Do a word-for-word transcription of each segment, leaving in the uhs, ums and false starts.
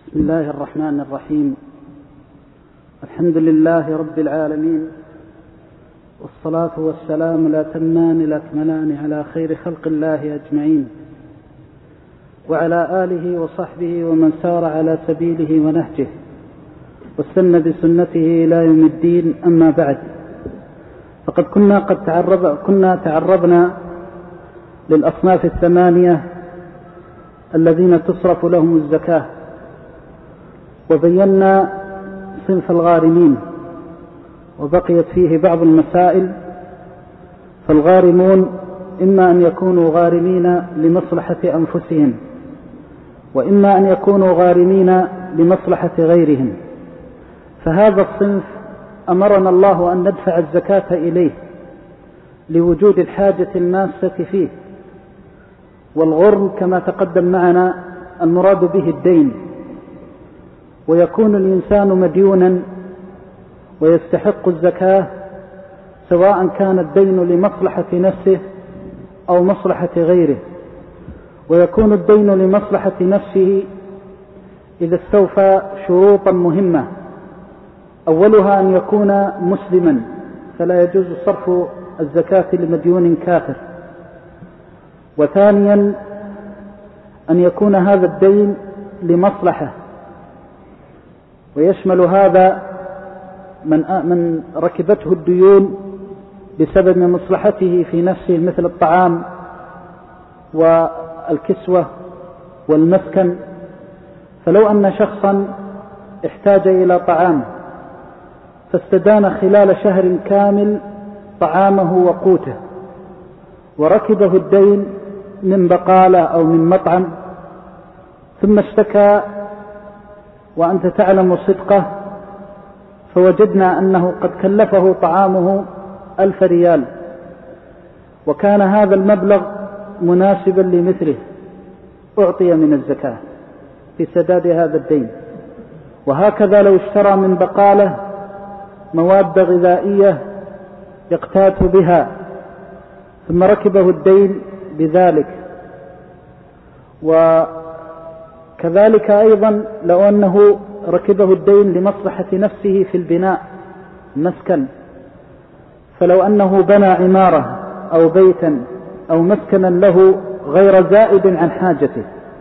بسم الله الرحمن الرحيم. الحمد لله رب العالمين، والصلاة والسلام الأتمان الأكملان على خير خلق الله أجمعين، وعلى آله وصحبه ومن سار على سبيله ونهجه واستنى بسنته إلى يوم الدين. أما بعد، فقد كنا قد تعرض كنا تعرضنا للأصناف الثمانية الذين تصرف لهم الزكاة، وبينا صنف الغارمين، وبقيت فيه بعض المسائل. فالغارمون إما أن يكونوا غارمين لمصلحة أنفسهم، وإما أن يكونوا غارمين لمصلحة غيرهم. فهذا الصنف أمرنا الله أن ندفع الزكاة إليه لوجود الحاجة الماسة فيه. والغرم كما تقدم معنا المراد به الدين، ويكون الإنسان مديونا ويستحق الزكاة سواء كان الدين لمصلحة نفسه أو مصلحة غيره. ويكون الدين لمصلحة نفسه إذا استوفى شروطا مهمة، أولها أن يكون مسلما، فلا يجوز صرف الزكاة لمديون كافر. وثانيا أن يكون هذا الدين لمصلحة، ويشمل هذا من من ركبته الديون بسبب مصلحته في نفسه، مثل الطعام والكسوة والمسكن. فلو أن شخصا احتاج إلى طعام فاستدان خلال شهر كامل طعامه وقوته، وركبه الدين من بقالة أو من مطعم، ثم اشتكى وأنت تعلم صدقه، فوجدنا أنه قد كلفه طعامه ألف ريال، وكان هذا المبلغ مناسبا لمثله، أعطي من الزكاة في سداد هذا الدين. وهكذا لو اشترى من بقالة مواد غذائية يقتات بها ثم ركبه الدين بذلك. وكذلك أيضا لو أنه ركبه الدين لمصلحة نفسه في البناء مسكن، فلو أنه بنى عمارة أو بيتا أو مسكنا له غير زائد عن حاجته،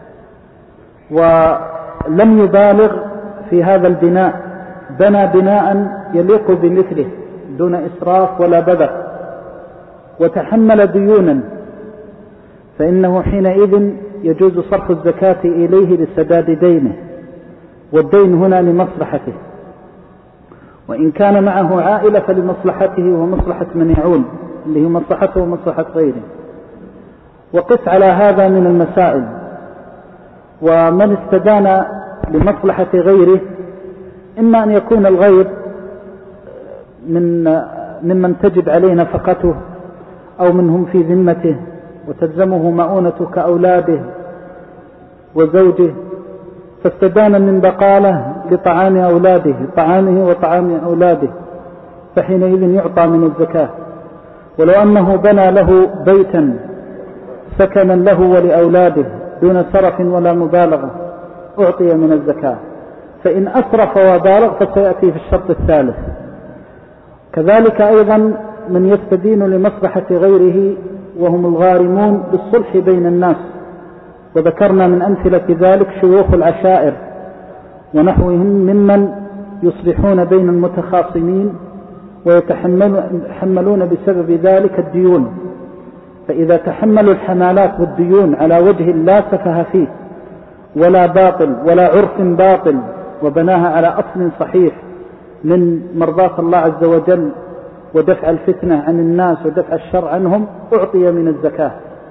ولم يبالغ في هذا البناء، بنى بناء يليق بمثله دون إسراف ولا بذخ، وتحمل ديونا، فإنه حينئذ يجوز صرف الزكاة إليه لسداد دينه، والدين هنا لمصلحته. وإن كان معه عائلة فلمصلحته ومصلحة من يعول، اللي هي مصلحته ومصلحة غيره. وقس على هذا من المسائل. ومن استدان لمصلحة غيره إما أن يكون الغير من ممن تجب عليه نفقته أو منهم في ذمته وتلزمه مؤونة كأولاده وزوجه، فاستدان من بقالة لطعام أولاده طعامه وطعام أولاده، فحينئذ يعطى من الزكاة. ولو أنه بنى له بيتا سكنا له ولأولاده دون سرف ولا مبالغة أعطي من الزكاة. فإن أسرف وبالغ فسيأتي في الشرط الثالث. كذلك أيضا من يستدين لمصلحة غيره وهم الغارمون بالصلح بين الناس، وذكرنا من أمثلة ذلك شيوخ العشائر ونحوهم ممن يصلحون بين المتخاصمين ويتحملون بسبب ذلك الديون. فإذا تحملوا الحمالات والديون على وجه لا سفه فيه ولا باطل ولا عرف باطل، وبناها على أصل صحيح من مرضاة الله عز وجل ودفع الفتنة عن الناس ودفع الشر عنهم، أعطي من الزكاة.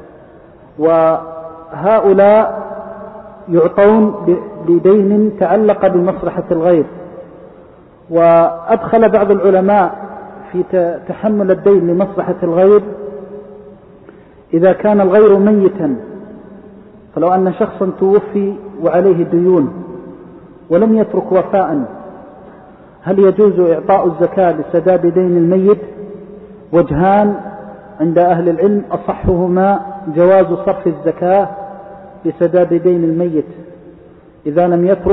وهؤلاء يعطون بدين تعلق بمصلحة الغير. وأدخل بعض العلماء في تحمل الدين لمصلحة الغير إذا كان الغير ميتا. فلو أن شخصا توفي وعليه ديون ولم يترك وفاء، هل يجوز إعطاء الزكاة لسداد دين الميت؟ وجهان عند أهل العلم، أصحهما جواز صرف الزكاة لسداد دين الميت إذا لم يترك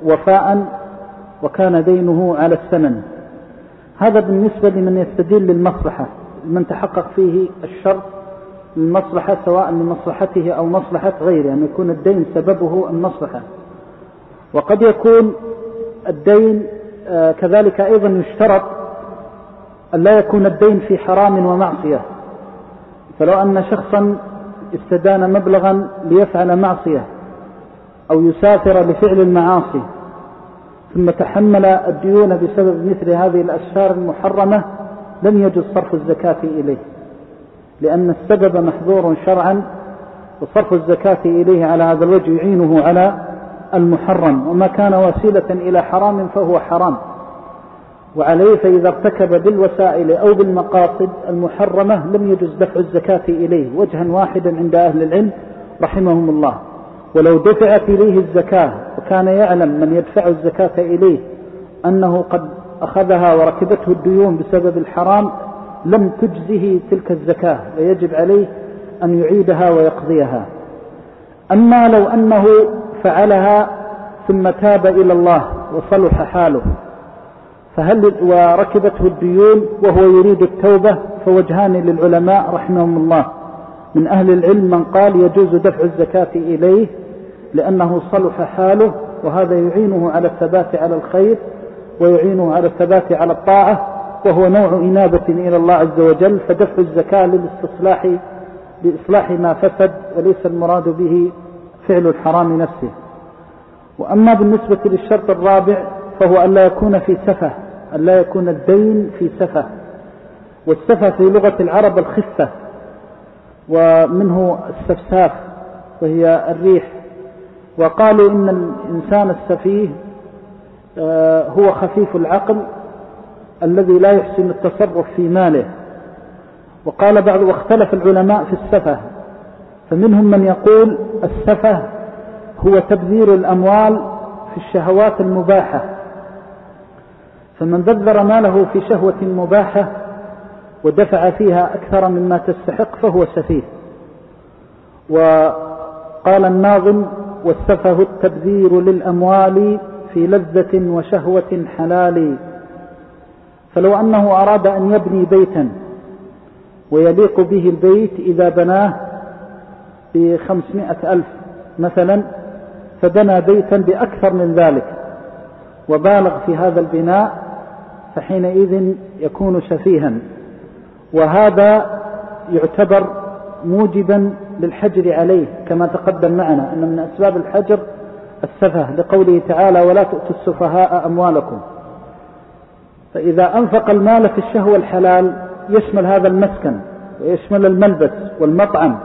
وفاء وكان دينه على الثمن. هذا بالنسبة لمن يستدل للمصلحة، من تحقق فيه الشرط للمصلحة سواء لمصلحته أو مصلحة غيره، أن يكون الدين سببه المصلحة. وقد يكون الدين كذلك أيضا يشترط أن لا يكون الدين في حرام ومعصية. فلو أن شخصا استدان مبلغا ليفعل معصية أو يسافر لفعل المعاصي ثم تحمل الديون بسبب مثل هذه الأسفار المحرمة، لم يجوز صرف الزكاة إليه، لأن السبب محظور شرعا، وصرف الزكاة إليه على هذا الوجه يعينه على المحرم، وما كان وسيلة إلى حرام فهو حرام. وعليه فإذا ارتكب بالوسائل أو بالمقاصد المحرمة لم يجوز دفع الزكاة إليه، وجها واحدا عند أهل العلم رحمهم الله. ولو دفعت إليه الزكاة وكان يعلم من يدفع الزكاة إليه أنه قد أخذها وركبته الديون بسبب الحرام لم تجزه تلك الزكاة، ويجب عليه أن يعيدها ويقضيها. أما لو أنه فعلها ثم تاب إلى الله وصلح حاله فهل وركبته الديون وهو يريد التوبة، فوجهان للعلماء رحمهم الله. من أهل العلم من قال يجوز دفع الزكاة إليه لأنه صلح حاله، وهذا يعينه على الثبات على الخير ويعينه على الثبات على الطاعة، وهو نوع إنابة إلى الله عز وجل، فدفع الزكاة للاستصلاح لإصلاح ما فسد، وليس المراد به فعل الحرام نفسه. وأما بالنسبة للشرط الرابع فهو أن لا يكون في سفة، أن لا يكون الدين في سفة. والسفة في لغة العرب الخفة، ومنه السفساف وهي الريح. وقالوا إن الإنسان السفيه هو خفيف العقل الذي لا يحسن التصرف في ماله. وقال بعض واختلف العلماء في السفة، فمنهم من يقول السفة هو تبذير الأموال في الشهوات المباحة، فمن بذر ماله في شهوة مباحة ودفع فيها أكثر مما تستحق فهو سفيه. وقال الناظم والسفه التبذير للأموال في لذة وشهوة حلال. فلو أنه أراد أن يبني بيتا ويليق به البيت إذا بناه بخمسمائة ألف مثلا، فبنى بيتا بأكثر من ذلك وبالغ في هذا البناء، فحينئذ يكون سفيها. وهذا يعتبر موجبا للحجر عليه، كما تقدم معنا أن من أسباب الحجر السفه، لقوله تعالى ولا تؤتوا السفهاء أموالكم. فإذا أنفق المال في الشهوة الحلال يشمل هذا المسكن ويشمل الملبس والمطعم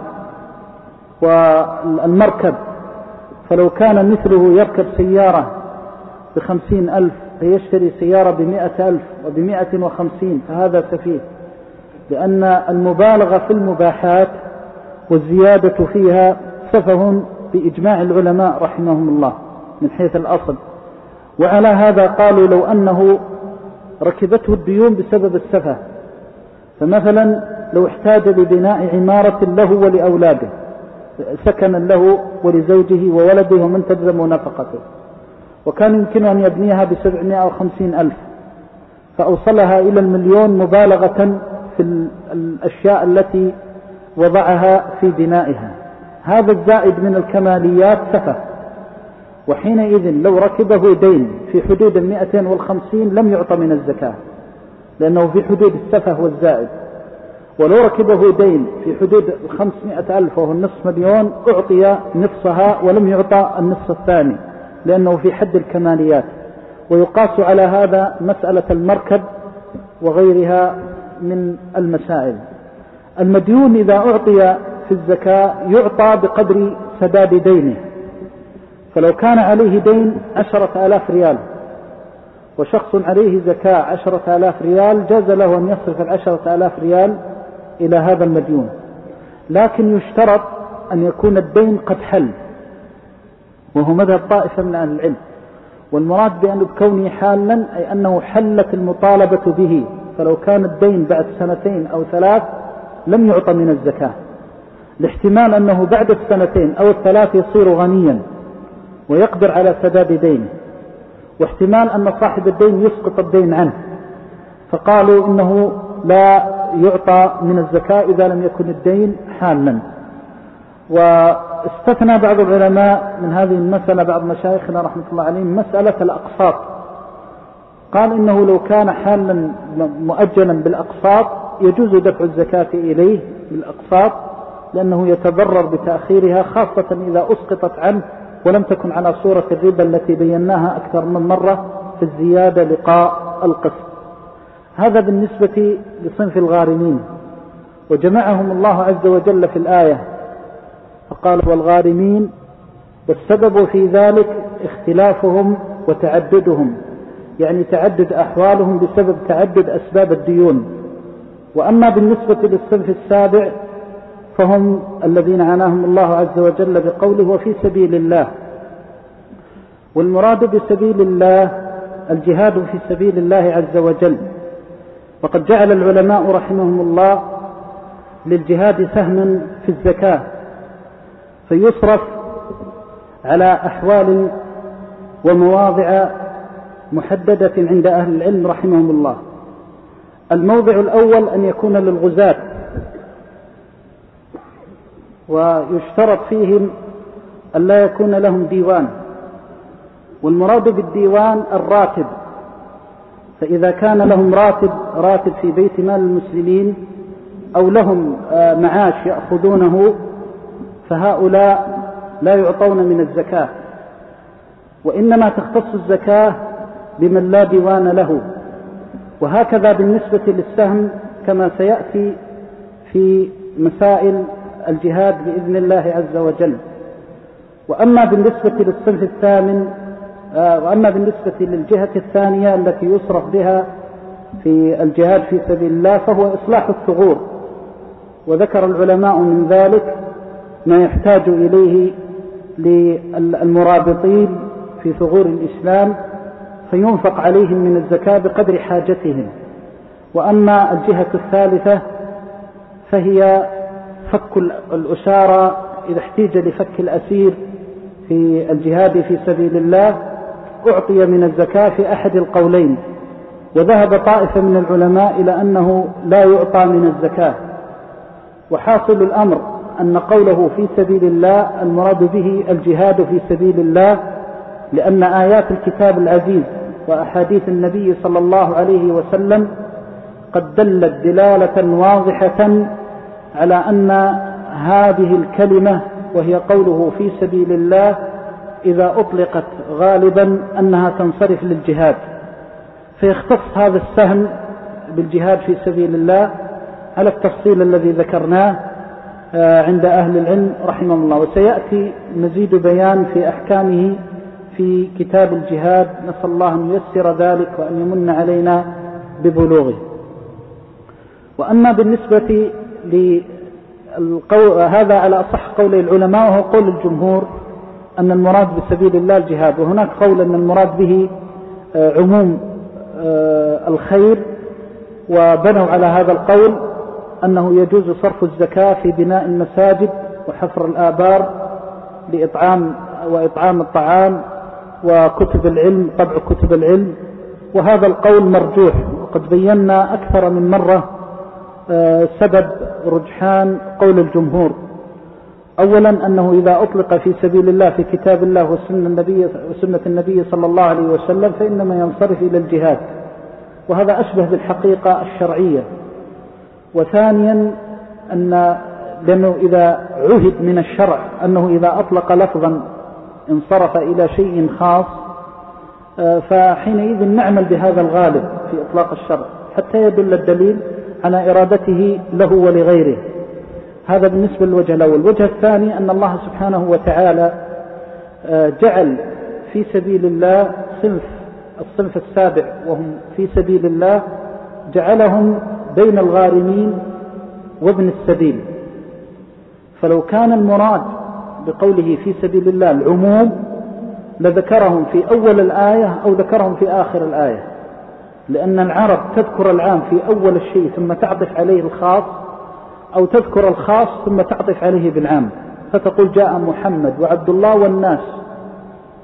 والمركب. فلو كان مثله يركب سيارة بخمسين ألف فيشتري سيارة بمئة ألف وبمئة وخمسين، فهذا سفيه، لأن المبالغة في المباحات والزيادة فيها سفه بإجماع العلماء رحمهم الله من حيث الأصل. وعلى هذا قالوا لو أنه ركبته الديون بسبب السفه، فمثلا لو احتاج لبناء عمارة له ولأولاده، سكنا له ولزوجه وولده ومن تلزم نفقته، وكان يمكن أن يبنيها بسبعمائة وخمسين ألف، فأوصلها إلى المليون مبالغة في الأشياء التي وضعها في بنائها، هذا الزائد من الكماليات سفه. وحينئذ لو ركبه دين في حدود المئتين والخمسين لم يعطى من الزكاة، لأنه في حدود السفه والزائد. ولو ركبه دين في حدود خمسمائة ألف وهو النصف مليون أعطي نصفها ولم يعطى النصف الثاني، لأنه في حد الكماليات. ويقاس على هذا مسألة المركب وغيرها من المسائل. المديون إذا أعطي في الزكاة يعطى بقدر سداد دينه، فلو كان عليه دين عشرة آلاف ريال وشخص عليه زكاة عشرة آلاف ريال، جاز له أن يصرف العشرة آلاف ريال إلى هذا المديون، لكن يشترط أن يكون الدين قد حل، وهو مذهب طائفة من أهل العلم. والمراد بأنه بكونه حالا أي أنه حلت المطالبة به، فلو كان الدين بعد سنتين أو ثلاث لم يعطى من الزكاة، لاحتمال أنه بعد السنتين أو الثلاث يصير غنيا ويقدر على سداد دينه، واحتمال أن صاحب الدين يسقط الدين عنه، فقالوا إنه لا يعطى من الزكاة إذا لم يكن الدين حالا. واستثنى بعض العلماء من هذه المسألة بعض مشايخنا رحمة الله عليهم مسألة الأقساط، قال إنه لو كان حالا مؤجلا بالأقساط يجوز دفع الزكاة إليه بالأقساط، لأنه يتضرر بتأخيرها، خاصة إذا أسقطت عنه ولم تكن على صورة الربا التي بيناها أكثر من مرة في الزيادة لقاء القسط. هذا بالنسبة لصنف الغارمين، وجمعهم الله عز وجل في الآية فقال والغارمين، والسبب في ذلك اختلافهم وتعددهم، يعني تعدد أحوالهم بسبب تعدد أسباب الديون. وأما بالنسبة للصنف السابع فهم الذين عناهم الله عز وجل بقوله وفي سبيل الله، والمراد بسبيل الله الجهاد في سبيل الله عز وجل. وقد جعل العلماء رحمهم الله للجهاد سهما في الزكاة، فيصرف على أحوال ومواضع محددة عند أهل العلم رحمهم الله. الموضع الأول أن يكون للغزاة، ويشترط فيهم أن لا يكون لهم ديوان، والمراد بالديوان الراتب، فإذا كان لهم راتب راتب في بيت مال المسلمين أو لهم معاش يأخذونه فهؤلاء لا يعطون من الزكاة، وإنما تختص الزكاة بمن لا ديوان له. وهكذا بالنسبة للسهم كما سيأتي في مسائل الجهاد بإذن الله عز وجل. وأما بالنسبة للصنف الثامن وأما بالنسبة للجهة الثانية التي يصرف بها في الجهاد في سبيل الله فهو إصلاح الثغور، وذكر العلماء من ذلك ما يحتاج إليه للمرابطين في ثغور الإسلام فينفق عليهم من الزكاة بقدر حاجتهم. وأما الجهة الثالثة فهي فك الأسارى إذا احتيج لفك الأسير في الجهاد في سبيل الله أعطي من الزكاة في أحد القولين، وذهب طائفة من العلماء إلى أنه لا يعطى من الزكاة. وحاصل الأمر أن قوله في سبيل الله المراد به الجهاد في سبيل الله، لأن آيات الكتاب العزيز وأحاديث النبي صلى الله عليه وسلم قد دلت دلالة واضحة على أن هذه الكلمة وهي قوله في سبيل الله إذا أطلقت غالبا أنها تنصرف للجهاد، فيختص هذا السهم بالجهاد في سبيل الله على التفصيل الذي ذكرناه عند أهل العلم رحمه الله. وسيأتي مزيد بيان في أحكامه في كتاب الجهاد، نسأل الله أن ييسر ذلك وأن يمن علينا ببلوغه. وأما بالنسبة للقول هذا على أصح قول العلماء وهو قول الجمهور أن المراد بسبيل الله الجهاد، وهناك قول أن المراد به عموم الخير، وبنوا على هذا القول أنه يجوز صرف الزكاة في بناء المساجد وحفر الآبار لإطعام وإطعام الطعام وكتب العلم، طبع كتب العلم. وهذا القول مرجوح، وقد بينا أكثر من مرة سبب رجحان قول الجمهور. أولا أنه إذا أطلق في سبيل الله في كتاب الله وسنة النبي, وسنة النبي صلى الله عليه وسلم فإنما ينصرف إلى الجهاد، وهذا أشبه بالحقيقة الشرعية. وثانيا أن لأنه إذا عهد من الشرع أنه إذا أطلق لفظا انصرف إلى شيء خاص فحينئذ نعمل بهذا الغالب في إطلاق الشرع حتى يدل الدليل على إرادته له ولغيره. هذا بالنسبة للوجه الأول. الوجه الثاني أن الله سبحانه وتعالى جعل في سبيل الله صنف الصنف السابع وهم في سبيل الله، جعلهم بين الغارمين وابن السبيل. فلو كان المراد بقوله في سبيل الله العموم لذكرهم في أول الآية أو ذكرهم في آخر الآية، لأن العرب تذكر العام في أول الشيء ثم تعطف عليه الخاص، أو تذكر الخاص ثم تعطف عليه بالعام، فتقول جاء محمد وعبد الله والناس،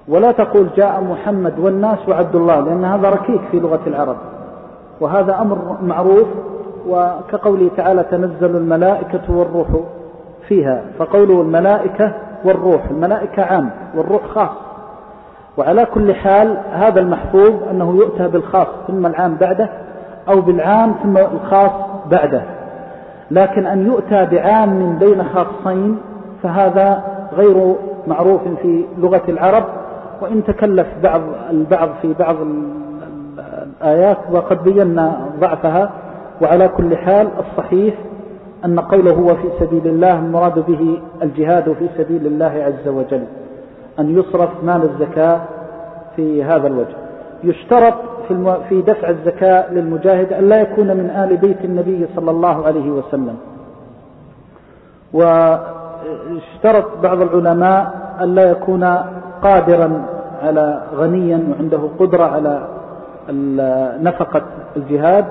ولا تقول جاء محمد والناس وعبد الله، لأن هذا ركيك في لغة العرب، وهذا أمر معروف. وكقوله تعالى تنزل الملائكة والروح فيها، فقوله الملائكة والروح، الملائكة عام والروح خاص. وعلى كل حال هذا المحفوظ أنه يؤتى بالخاص ثم العام بعده، أو بالعام ثم الخاص بعده. لكن أن يؤتى بعام من بين خاصين فهذا غير معروف في لغة العرب، وإن تكلف بعض البعض في بعض الآيات وقد بينا ضعفها. وعلى كل حال الصحيح أن قوله هو في سبيل الله المراد به الجهاد في سبيل الله عز وجل، أن يصرف مال الزكاة في هذا الوجه. يشترط في دفع الزكاة للمجاهد أن لا يكون من آل بيت النبي صلى الله عليه وسلم. واشترط بعض العلماء أن لا يكون قادرا على غنيا وعنده قدرة على نفقة الجهاد،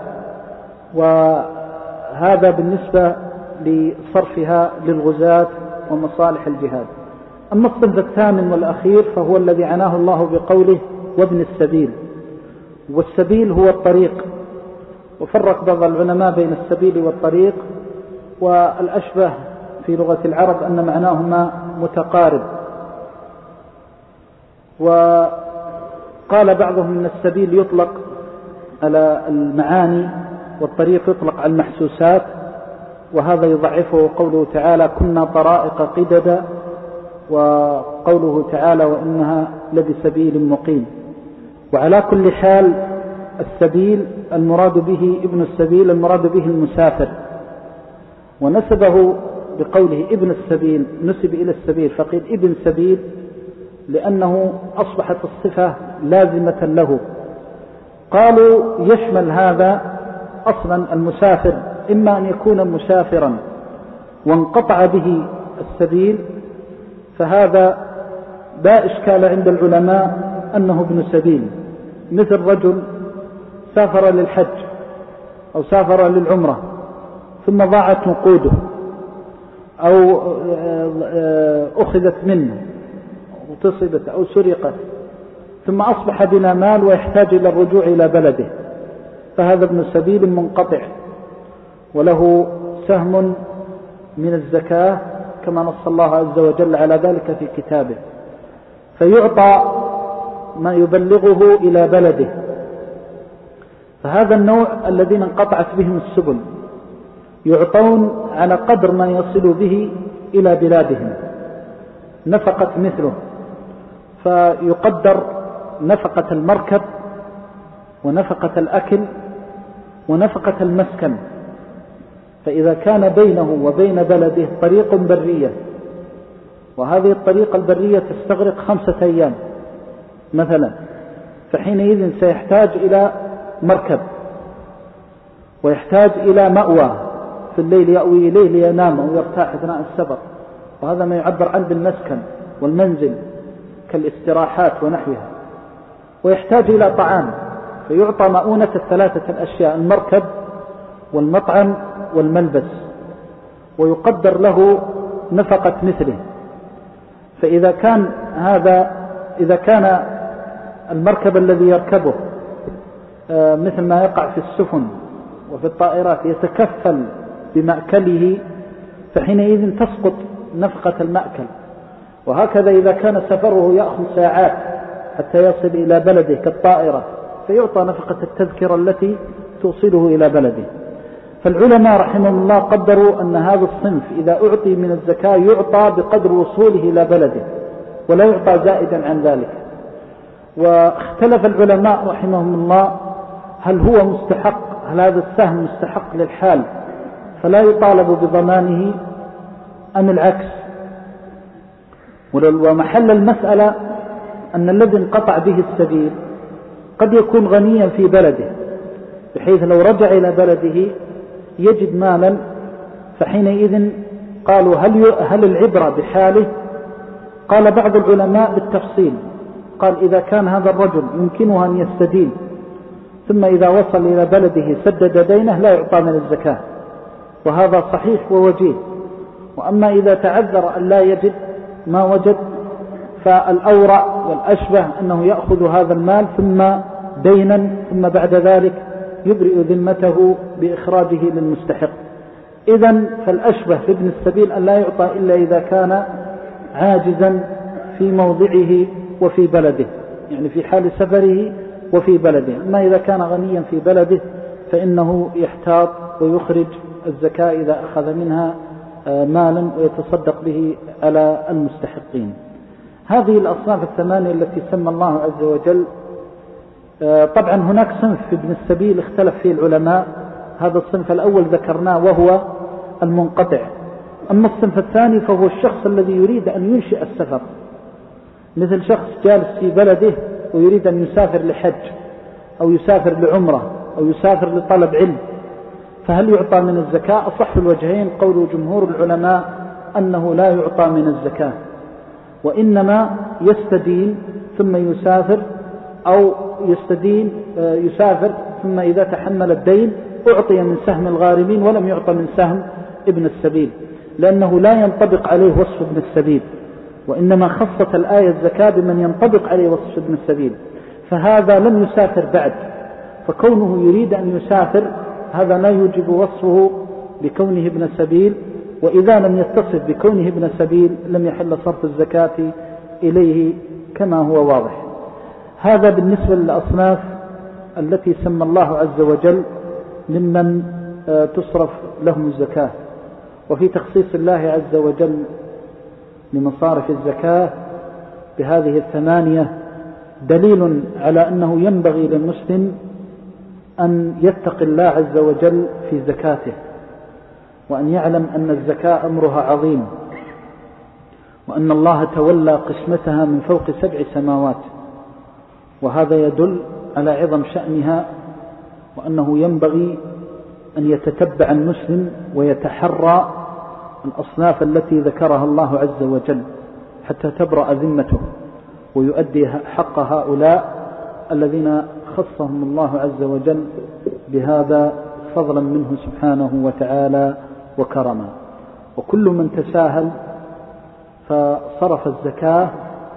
وهذا بالنسبة لصرفها للغزاة ومصالح الجهاد. أما الصنف الثامن والأخير فهو الذي عناه الله بقوله وابن السبيل. والسبيل هو الطريق، وفرق بعض العلماء بين السبيل والطريق، والأشبه في لغة العرب أن معناهما متقارب. وقال بعضهم أن السبيل يطلق على المعاني والطريق يطلق على المحسوسات، وهذا يضعفه قوله تعالى كنا طرائق قددا، وقوله تعالى وإنها لبسبيل مقيم. وعلى كل حال السبيل المراد به ابن السبيل المراد به المسافر، ونسبه بقوله ابن السبيل، نسب إلى السبيل فقيل ابن سبيل لأنه أصبحت الصفة لازمة له. قالوا يشمل هذا أصلا المسافر، إما أن يكون مسافرا وانقطع به السبيل، فهذا لا إشكال عند العلماء أنه ابن سبيل، مثل رجل سافر للحج أو سافر للعمرة ثم ضاعت نقوده أو أخذت منه وتصبت أو سرقت، ثم أصبح بلا مال ويحتاج إلى الرجوع إلى بلده، فهذا ابن سبيل منقطع وله سهم من الزكاة كما نص الله عز وجل على ذلك في كتابه، فيعطى ما يبلغه إلى بلده. فهذا النوع الذين انقطعت بهم السبل يعطون على قدر ما يصل به إلى بلادهم نفقة مثله، فيقدر نفقة المركب ونفقة الأكل ونفقة المسكن. فإذا كان بينه وبين بلده طريق برية، وهذه الطريقة البرية تستغرق خمسة أيام مثلا، فحينئذ سيحتاج إلى مركب ويحتاج إلى مأوى في الليل يأوي إليه لينام أو يرتاح أثناء السفر، وهذا ما يعبر عنه بالمسكن والمنزل كالاستراحات ونحوها. ويحتاج إلى طعام، فيعطى مؤونة الثلاثة الأشياء، المركب والمطعم والملبس، ويقدر له نفقة مثله. فإذا كان هذا إذا كان المركب الذي يركبه مثل ما يقع في السفن وفي الطائرات يتكفل بمأكله، فحينئذ تسقط نفقة المأكل. وهكذا إذا كان سفره يأخذ ساعات حتى يصل إلى بلده كالطائرة، فيعطى نفقة التذكرة التي توصله إلى بلده. فالعلماء رحمهم الله قدروا أن هذا الصنف إذا أعطي من الزكاة يعطى بقدر وصوله إلى بلده ولا يعطى زائدا عن ذلك. واختلف العلماء رحمهم الله هل هو مستحق، هل هذا السهم مستحق للحال فلا يطالب بضمانه أم العكس. ومحل المسألة أن الذي انقطع به السبيل قد يكون غنيا في بلده، بحيث لو رجع إلى بلده يجد مالا، فحينئذ قالوا هل هل العبرة بحاله؟ قال بعض العلماء بالتفصيل، قال إذا كان هذا الرجل يمكنه أن يستدين ثم إذا وصل إلى بلده سدد دينه لا يعطى من الزكاة، وهذا صحيح ووجيه. وأما إذا تعذر أن لا يجد ما وجد فالأورع والأشبه أنه يأخذ هذا المال ثم دينا ثم بعد ذلك يبرئ ذمته بإخراجه للمستحق. إذن فالأشبه في ابن السبيل أن لا يعطى إلا إذا كان عاجزا في موضعه وفي بلده، يعني في حال سفره وفي بلده. أما إذا كان غنيا في بلده فإنه يحتاط ويخرج الزكاة إذا أخذ منها مالا ويتصدق به على المستحقين. هذه الأصناف الثمانية التي سمى الله عز وجل. طبعا هناك صنف في ابن السبيل اختلف فيه العلماء، هذا الصنف الأول ذكرناه وهو المنقطع. أما الصنف الثاني فهو الشخص الذي يريد أن ينشئ السفر، مثل شخص جالس في بلده ويريد أن يسافر لحج أو يسافر لعمرة أو يسافر لطلب علم، فهل يعطى من الزكاة؟ أصح الوجهين قول جمهور العلماء أنه لا يعطى من الزكاة، وإنما يستدين ثم يسافر، أو يستدين يسافر ثم إذا تحمل الدين أعطي من سهم الغارمين ولم يعطى من سهم ابن السبيل، لأنه لا ينطبق عليه وصف ابن السبيل، وإنما خصت الآية الزكاة بمن ينطبق عليه وصف ابن السبيل، فهذا لم يسافر بعد، فكونه يريد أن يسافر هذا لا يوجب وصفه بكونه ابن سبيل، وإذا لم يتصف بكونه ابن سبيل لم يحل صرف الزكاة إليه كما هو واضح. هذا بالنسبة للأصناف التي سمى الله عز وجل ممن تصرف لهم الزكاة. وفي تخصيص الله عز وجل لمصارف الزكاة بهذه الثمانية دليل على أنه ينبغي للمسلم أن يتقي الله عز وجل في زكاته، وأن يعلم أن الزكاة أمرها عظيم، وأن الله تولى قسمتها من فوق سبع سماوات، وهذا يدل على عظم شأنها، وأنه ينبغي أن يتتبع المسلم ويتحرى الأصناف التي ذكرها الله عز وجل حتى تبرأ ذمته ويؤدي حق هؤلاء الذين خصهم الله عز وجل بهذا فضلا منه سبحانه وتعالى وكرما. وكل من تساهل فصرف الزكاة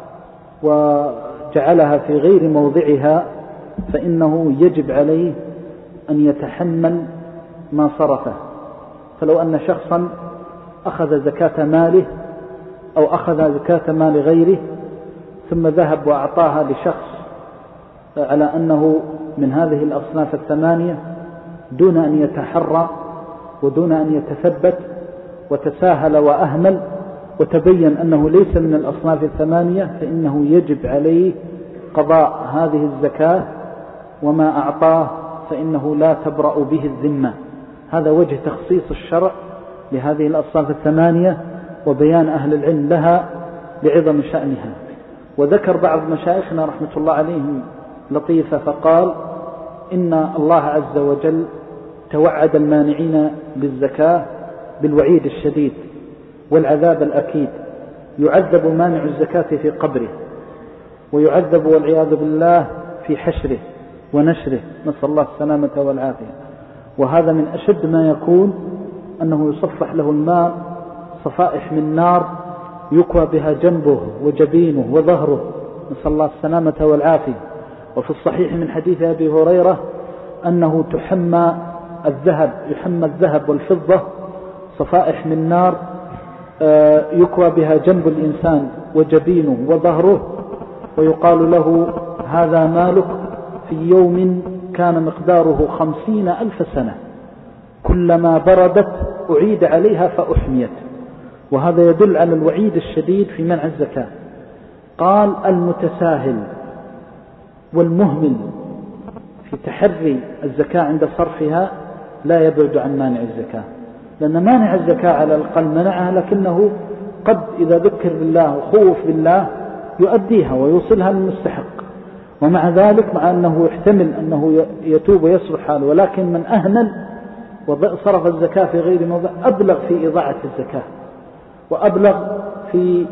وجعلها في غير موضعها فإنه يجب عليه أن يتحمل ما صرفه. فلو أن شخصا أخذ زكاة ماله أو أخذ زكاة مال غيره ثم ذهب وأعطاها لشخص على أنه من هذه الأصناف الثمانية دون أن يتحرى ودون أن يتثبت، وتساهل وأهمل وتبين أنه ليس من الأصناف الثمانية، فإنه يجب عليه قضاء هذه الزكاة، وما أعطاه فإنه لا تبرأ به الذمة. هذا وجه تخصيص الشرع لهذه الأصناف الثمانية وبيان أهل العلم لها لعظم شأنها. وذكر بعض مشايخنا رحمة الله عليهم لطيفة فقال إن الله عز وجل توعد المانعين للزكاة بالوعيد الشديد والعذاب الأكيد. يعذب مانع الزكاة في قبره، ويعذب والعياذ بالله في حشره ونشره، نسأل الله السلامة والعافية. وهذا من أشد ما يكون أنه يصفح له الماء صفائح من نار يكوى بها جنبه وجبينه وظهره، نسأل الله السلامة والعافية. وفي الصحيح من حديث أبي هريرة أنه تحمى الذهب يحمى الذهب والفضة صفائح من نار يكوى بها جنب الإنسان وجبينه وظهره، ويقال له هذا مالك في يوم كان مقداره خمسين ألف سنة، كلما بردت أعيد عليها فأحميت. وهذا يدل على الوعيد الشديد في منع الزكاة. قال المتساهل والمهمل في تحري الزكاة عند صرفها لا يبعد عن مانع الزكاة، لأن مانع الزكاة على الأقل منعها، لكنه قد إذا ذكر بالله وخوف بالله يؤديها ويوصلها للمستحق، ومع ذلك مع أنه يحتمل أنه يتوب ويصلح حاله، ولكن من أهمل وصرف الزكاة في غير موضع أبلغ في إضاعة الزكاة وأبلغ في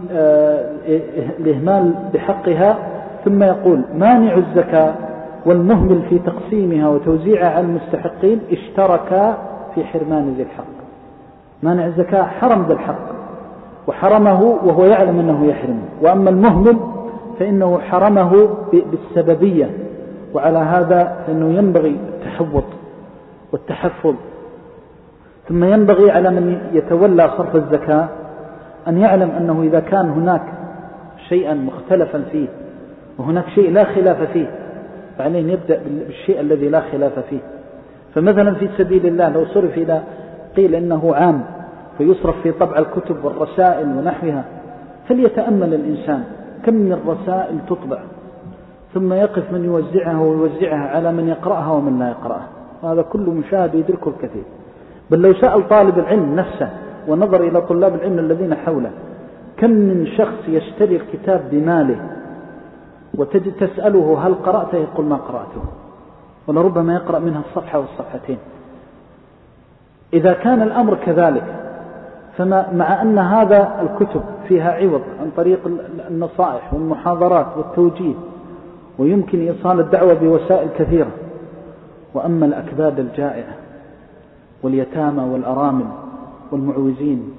الإهمال بحقها. ثم يقول مانع الزكاة والمهمل في تقسيمها وتوزيعها على المستحقين اشتركا في حرمان ذي الحق. مانع الزكاة حرم ذي الحق، وحرمه وهو يعلم أنه يحرمه. وأما المهمل فإنه حرمه بالسببية، وعلى هذا فإنه ينبغي التحوط والتحفظ. ثم ينبغي على من يتولى صرف الزكاة أن يعلم أنه إذا كان هناك شيئا مختلفا فيه وهناك شيء لا خلاف فيه فعليه أن يبدأ بالشيء الذي لا خلاف فيه. فمثلا في سبيل الله لو صرف إلى قيل إنه عام فيصرف في طبع الكتب والرسائل ونحوها، فليتأمل الإنسان كم من رسائل تطبع، ثم يقف من يوزعها ويوزعها على من يقرأها ومن لا يقرأها، وهذا كله مشاهد يدركه الكثير. بل لو سأل طالب العلم نفسه ونظر إلى طلاب العلم الذين حوله كم من شخص يشتري الكتاب بماله وتجد تسأله هل قرأته يقول ما قرأته، ولربما يقرأ منها الصفحة والصفحتين. إذا كان الأمر كذلك فما مع أن هذا الكتب فيها عوض عن طريق النصائح والمحاضرات والتوجيه ويمكن إيصال الدعوة بوسائل كثيرة، وأما الأكباد الجائعة واليتامى والأرامل والمعوزين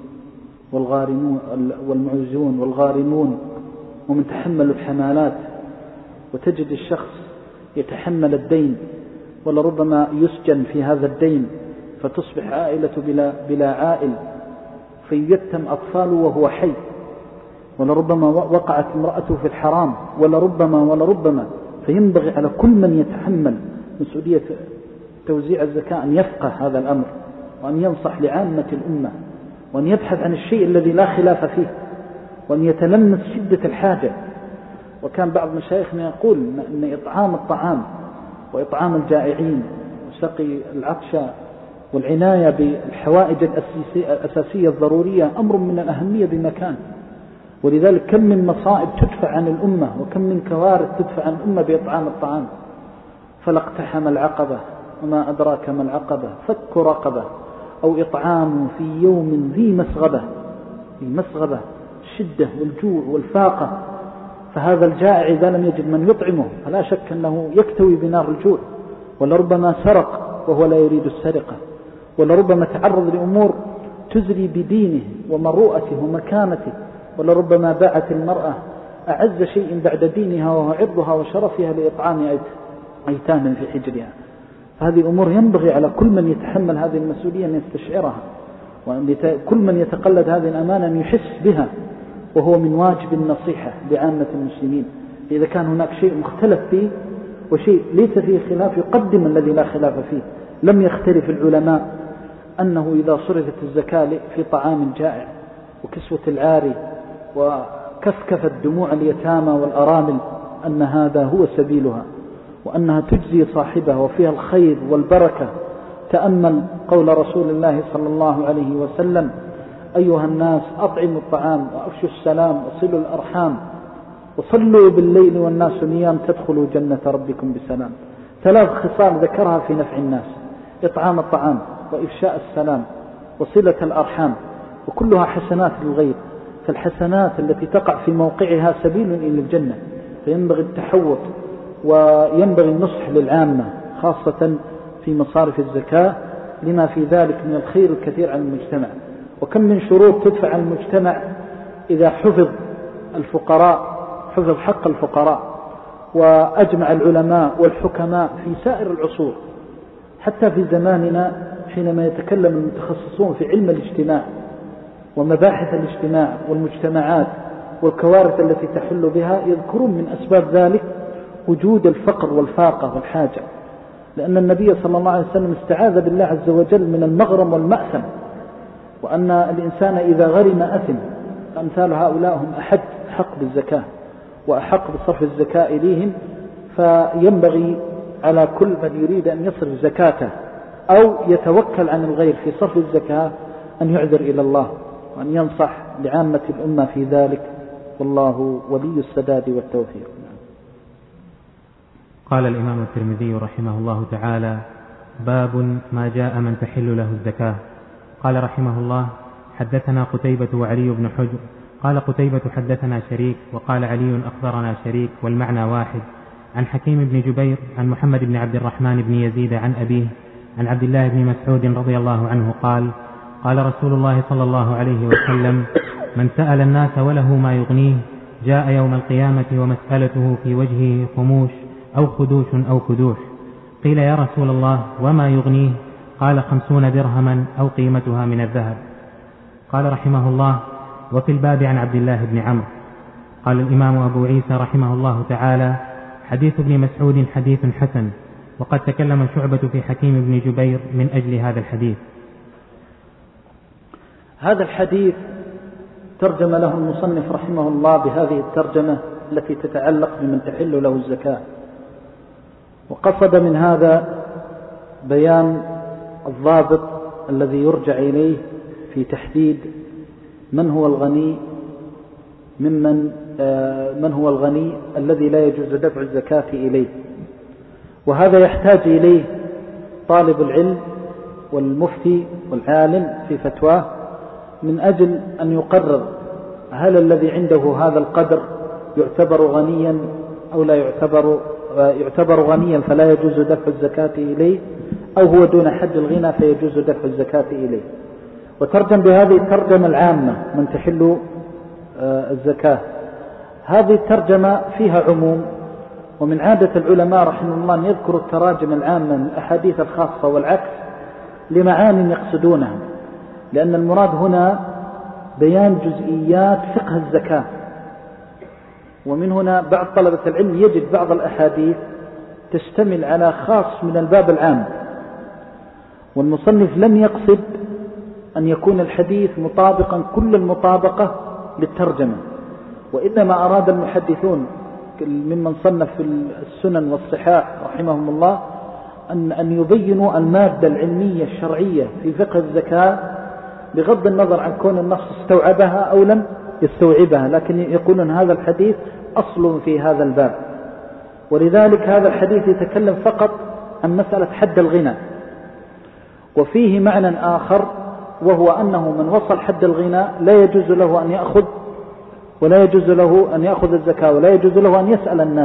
والمعوزون والغارمون ومن تحمل الحمالات، وتجد الشخص يتحمل الدين ولربما يسجن في هذا الدين فتصبح عائلة بلا, بلا عائل، فيتم أطفاله وهو حي، ولربما وقعت امرأته في الحرام، ولربما ولربما فينبغي على كل من يتحمل مسؤولية توزيع الزكاة أن يفقه هذا الأمر، وأن ينصح لعامة الأمة، وأن يبحث عن الشيء الذي لا خلاف فيه، وأن يتلمس شدة الحاجة. وكان بعض مشايخنا يقول أن إطعام الطعام وإطعام الجائعين وسقي العطشى والعناية بالحوائج الأساسية الضرورية أمر من الأهمية بمكان. ولذلك كم من مصائب تدفع عن الأمة وكم من كوارث تدفع عن الأمة بإطعام الطعام. فلاقتحم العقبة وما أدراك ما العقبة، فك رقبة أو إطعام في يوم ذي مسغبة، ذي مسغبة الشدة والجوع والفاقة. فهذا الجائع إذا لم يجد من يطعمه فلا شك أنه يكتوي بنار الجوع، ولربما سرق وهو لا يريد السرقة، ولربما تعرض لأمور تزري بدينه ومروءته ومكانته، ولربما باعت المرأة أعز شيء بعد دينها وهو عرضها وشرفها لإطعام أيتام في حجرها. فهذه أمور ينبغي على كل من يتحمل هذه المسؤولية أن يستشعرها، وكل من يتقلد هذه الأمانة أن يحس بها، وهو من واجب النصيحة لعامة المسلمين. إذا كان هناك شيء مختلف فيه وشيء ليس فيه خلاف يقدم الذي لا خلاف فيه. لم يختلف العلماء أنه إذا صرفت الزكاة في طعام جائع وكسوة العاري وكفكفة دموع اليتامى والأرامل أن هذا هو سبيلها، وأنها تجزي صاحبها وفيها الخير والبركة. تأمل قول رسول الله صلى الله عليه وسلم: أيها الناس أطعموا الطعام وأفشوا السلام وصلوا الأرحام وصلوا بالليل والناس نيام تدخلوا جنة ربكم بسلام. ثلاث خصال ذكرها في نفع الناس: إطعام الطعام وإفشاء السلام وصلة الأرحام، وكلها حسنات للغير. فالحسنات التي تقع في موقعها سبيل إلى الجنة، فينبغي التحوط وينبغي النصح للعامة خاصة في مصارف الزكاة لما في ذلك من الخير الكثير عن المجتمع. وكم من شروط تدفع عن المجتمع إذا حفظ الفقراء، حفظ حق الفقراء. وأجمع العلماء والحكماء في سائر العصور حتى في زماننا حينما يتكلم المتخصصون في علم الاجتماع ومباحث الاجتماع والمجتمعات والكوارث التي تحل بها، يذكرون من أسباب ذلك وجود الفقر والفاقة والحاجة، لأن النبي صلى الله عليه وسلم استعاذ بالله عز وجل من المغرم والمأثم، وأن الإنسان إذا غرم أثم. فأمثال هؤلاء هم أحد حق بالزكاة وأحق بصرف الزكاة إليهم. فينبغي على كل من يريد أن يصرف زكاته أو يتوكل عن الغير في صرف الزكاة أن يعذر إلى الله وأن ينصح لعامة الأمة في ذلك، والله ولي السداد والتوفيق. قال الإمام الترمذي رحمه الله تعالى: باب ما جاء من تحل له الزكاة. قال رحمه الله: حدثنا قتيبة وعلي بن حجر. قال قتيبة: حدثنا شريك. وقال علي: أخبرنا شريك، والمعنى واحد. عن حكيم بن جبير عن محمد بن عبد الرحمن بن يزيد عن أبيه عن عبد الله بن مسعود رضي الله عنه قال: قال رسول الله صلى الله عليه وسلم: من سأل الناس وله ما يغنيه جاء يوم القيامة ومسألته في وجهه خموش أو خدوش أو كدوح. قيل يا رسول الله وما يغنيه؟ قال خمسون درهما أو قيمتها من الذهب. قال رحمه الله: وفي الباب عن عبد الله بن عمرو. قال الإمام أبو عيسى رحمه الله تعالى: حديث ابن مسعود حديث حسن. وقد تكلم شعبة في حكيم بن جبير من أجل هذا الحديث. هذا الحديث ترجم له المصنف رحمه الله بهذه الترجمة التي تتعلق بمن تحل له الزكاة، وقصد من هذا بيان الضابط الذي يرجع إليه في تحديد من هو الغني ممن من هو الغني الذي لا يجوز دفع الزكاة إليه. وهذا يحتاج إليه طالب العلم والمفتي والعالم في فتواه من أجل أن يقرر هل الذي عنده هذا القدر يعتبر غنيا أو لا يعتبر يعتبر غنيا فلا يجوز دفع الزكاة إليه، أو هو دون حد الغنى فيجوز دفع الزكاة إليه. وترجم بهذه الترجمة العامة من تحل الزكاة. هذه الترجمة فيها عموم، ومن عادة العلماء رحمه الله أن يذكروا التراجم العامة من الأحاديث الخاصة والعكس لمعان يقصدونها، لأن المراد هنا بيان جزئيات فقه الزكاة. ومن هنا بعض طلبة العلم يجد بعض الأحاديث تشتمل على خاص من الباب العام، والمصنف لم يقصد أن يكون الحديث مطابقا كل المطابقة للترجمة، وإنما أراد المحدثون ممن صنف في السنن والصحاح رحمهم الله أن أن يبينوا المادة العلمية الشرعية في فقه الزكاة بغض النظر عن كون النص استوعبها أو لم يستوعبها، لكن يقولون هذا الحديث أصل في هذا الباب. ولذلك هذا الحديث يتكلم فقط عن مسألة حد الغنى، وفيه معنى آخر وهو أنه من وصل حد الغنى لا يجوز له أن يأخذ ولا يجوز له أن يأخذ الزكاة ولا يجوز له أن يسأل الناس.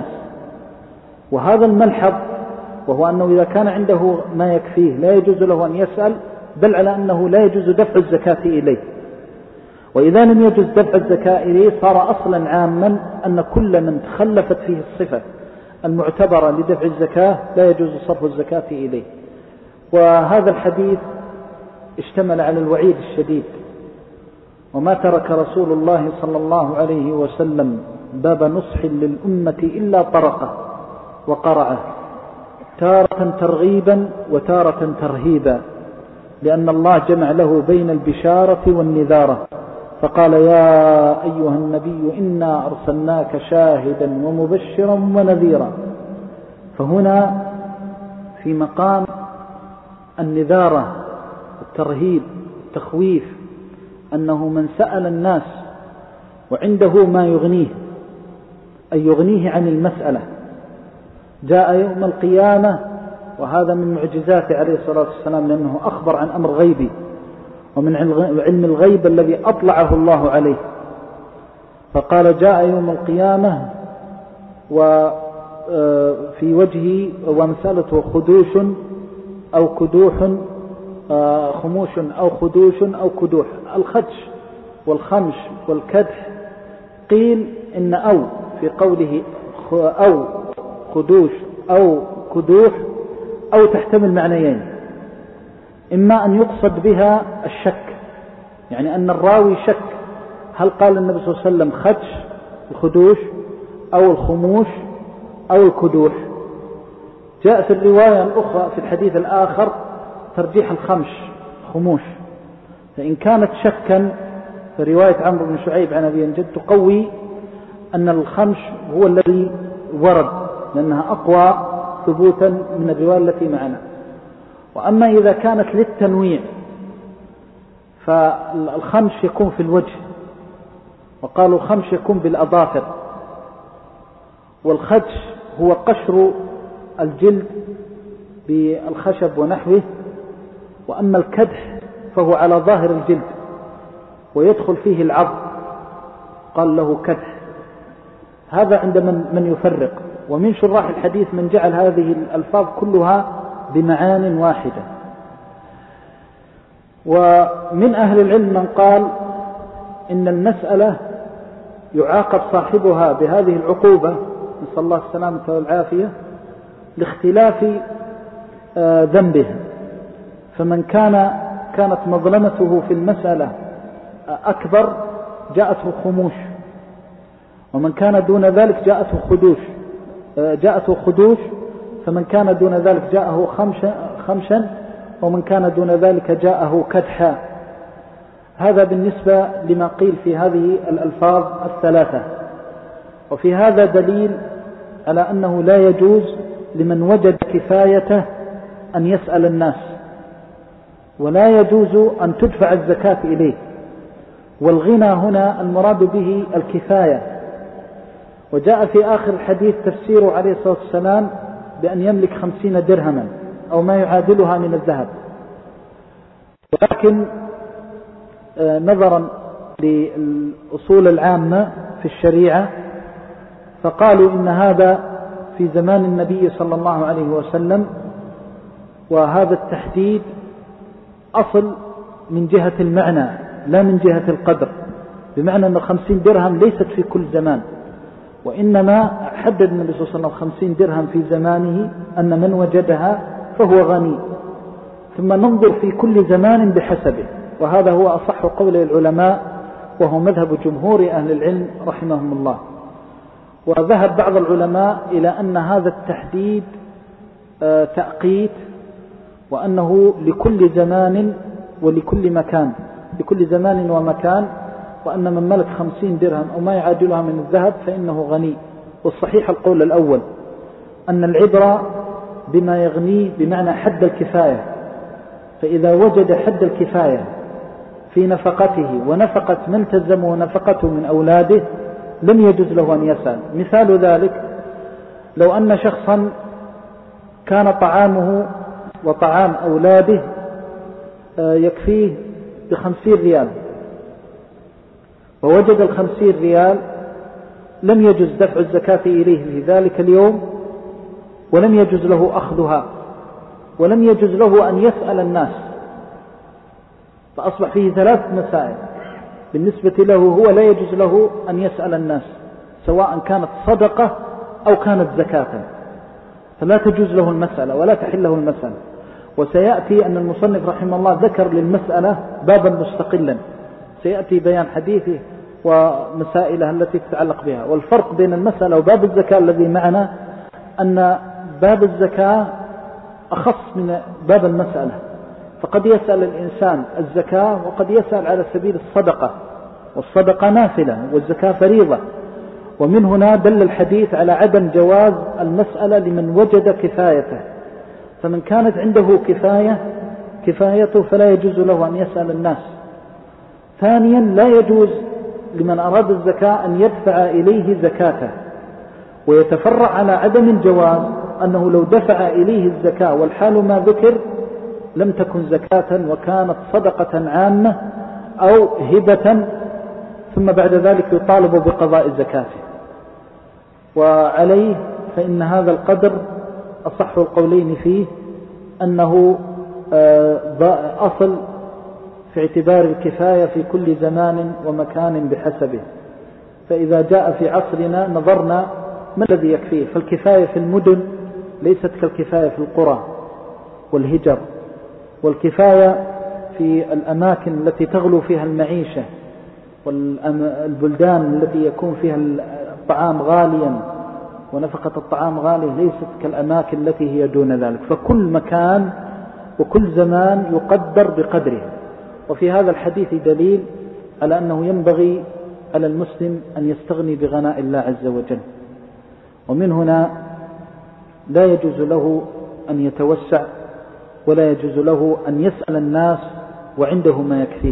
وهذا الملحظ وهو أنه إذا كان عنده ما يكفيه لا يجوز له أن يسأل، بل على أنه لا يجوز دفع الزكاة إليه. وإذا لم يجوز دفع الزكاة إليه صار أصلا عاما أن كل من تخلفت فيه الصفة المعتبرة لدفع الزكاة لا يجوز صرف الزكاة إليه. وهذا الحديث اشتمل على الوعيد الشديد، وما ترك رسول الله صلى الله عليه وسلم باب نصح للأمة إلا طرقه وقرعه، تارة ترغيبا وتارة ترهيبا، لأن الله جمع له بين البشارة والنذارة، فقال يا أيها النبي إنا أرسلناك شاهدا ومبشرا ونذيرا. فهنا في مقام النذارة الترهيب التخويف، أنه من سأل الناس وعنده ما يغنيه أي يغنيه عن المسألة جاء يوم القيامة، وهذا من معجزاته عليه الصلاة والسلام لأنه أخبر عن أمر غيبي ومن علم الغيب الذي أطلعه الله عليه. فقال جاء يوم القيامة وفي وجهه ومسألته خدوش أو كدوح خموش أو خدوش أو كدوح. الخدش والخمش والكدح قيل إن أو في قوله أو خدوش أو كدوح أو تحتمل معنيين، إما أن يقصد بها الشك، يعني أن الراوي شك هل قال النبي صلى الله عليه وسلم خدش الخدوش أو الخموش أو الكدوح. جاء في الرواية الأخرى في الحديث الآخر ترجيح الخمش خموش، فإن كانت شكا فرواية عمرو بن شعيب عن أبي أنجد تقوي أن الخمش هو الذي ورد لأنها أقوى ثبوتا من الرواية التي معنا. وأما إذا كانت للتنويع فالخمش يكون في الوجه، وقالوا الخمش يكون بالأظافر، والخدش هو قشر الجلد بالخشب ونحوه، وأما الكدح فهو على ظاهر الجلد ويدخل فيه العظم قال له كدح. هذا عند من, من يفرق. ومن شراح الحديث من جعل هذه الألفاظ كلها بمعان واحدة. ومن أهل العلم من قال إن المسألة يعاقب صاحبها بهذه العقوبة، نسأل الله السلامة والعافية، لاختلاف ذنبه. فمن كان كانت مظلمته في المسألة أكبر جاءته خموش، ومن كان دون ذلك جاءته خدوش جاءته خدوش فمن كان دون ذلك جاءه خمشا، ومن كان دون ذلك جاءه كدحا. هذا بالنسبة لما قيل في هذه الألفاظ الثلاثة. وفي هذا دليل على أنه لا يجوز لمن وجد كفايته أن يسأل الناس، ولا يجوز أن تدفع الزكاة إليه. والغنى هنا المراد به الكفاية. وجاء في آخر الحديث تفسيره عليه الصلاة والسلام بأن يملك خمسين درهما أو ما يعادلها من الذهب. ولكن نظرا للأصول العامة في الشريعة فقالوا إن هذا في زمان النبي صلى الله عليه وسلم، وهذا التحديد أصل من جهة المعنى لا من جهة القدر، بمعنى أن خمسين درهم ليست في كل زمان، وإنما حدد النبي صلى الله عليه وسلم خمسين درهم في زمانه أن من وجدها فهو غني، ثم ننظر في كل زمان بحسبه. وهذا هو أصح قول العلماء، وهو مذهب جمهور أهل العلم رحمهم الله. وذهب بعض العلماء إلى أن هذا التحديد تأقيت، وأنه لكل زمان ولكل مكان، لكل زمان ومكان، وأن من ملك خمسين درهم أو ما يعادلها من الذهب فإنه غني. والصحيح القول الأول، أن العبرة بما يغنيه بمعنى حد الكفاية. فإذا وجد حد الكفاية في نفقته ونفقة من تلزمه نفقته من أولاده لم يجوز له أن يسأل. مثال ذلك لو أن شخصا كان طعامه وطعام أولاده يكفيه بخمسين ريال، ووجد الخمسين ريال، لم يجوز دفع الزكاة إليه في ذلك اليوم، ولم يجوز له أخذها، ولم يجوز له أن يسأل الناس. فأصبح فيه ثلاث مسائل بالنسبة له، هو لا يجوز له أن يسأل الناس سواء كانت صدقة أو كانت زكاة، فلا تجوز له المسألة ولا تحل له المسألة. وسيأتي أن المصنف رحمه الله ذكر للمسألة بابا مستقلا، سيأتي بيان حديثه ومسائلها التي تتعلق بها. والفرق بين المسألة وباب الزكاة الذي معنا أن باب الزكاة أخص من باب المسألة، فقد يسأل الإنسان الزكاة وقد يسأل على سبيل الصدقة، والصدقة نافلة والزكاة فريضة. ومن هنا دل الحديث على عدم جواز المسألة لمن وجد كفايته. فمن كانت عنده كفاية كفايته فلا يجوز له أن يسأل الناس. ثانيا، لا يجوز لمن أراد الزكاة أن يدفع إليه زكاته. ويتفرع على عدم الجواز أنه لو دفع إليه الزكاة والحال ما ذكر لم تكن زكاة وكانت صدقة عامة أو هبة، ثم بعد ذلك يطالب بقضاء زكاته. وعليه فإن هذا القدر أصح القولين فيه أنه أصل في اعتبار الكفاية في كل زمان ومكان بحسبه. فإذا جاء في عصرنا نظرنا ما الذي يكفيه، فالكفاية في المدن ليست كالكفاية في القرى والهجر، والكفاية في الأماكن التي تغلو فيها المعيشة والبلدان التي يكون فيها الطعام غاليا ونفقة الطعام غالية ليست كالأماكن التي هي دون ذلك. فكل مكان وكل زمان يقدر بقدره. وفي هذا الحديث دليل على أنه ينبغي على المسلم أن يستغني بغناء الله عز وجل. ومن هنا لا يجوز له أن يتوسع، ولا يجوز له أن يسأل الناس وعنده ما يكفيه.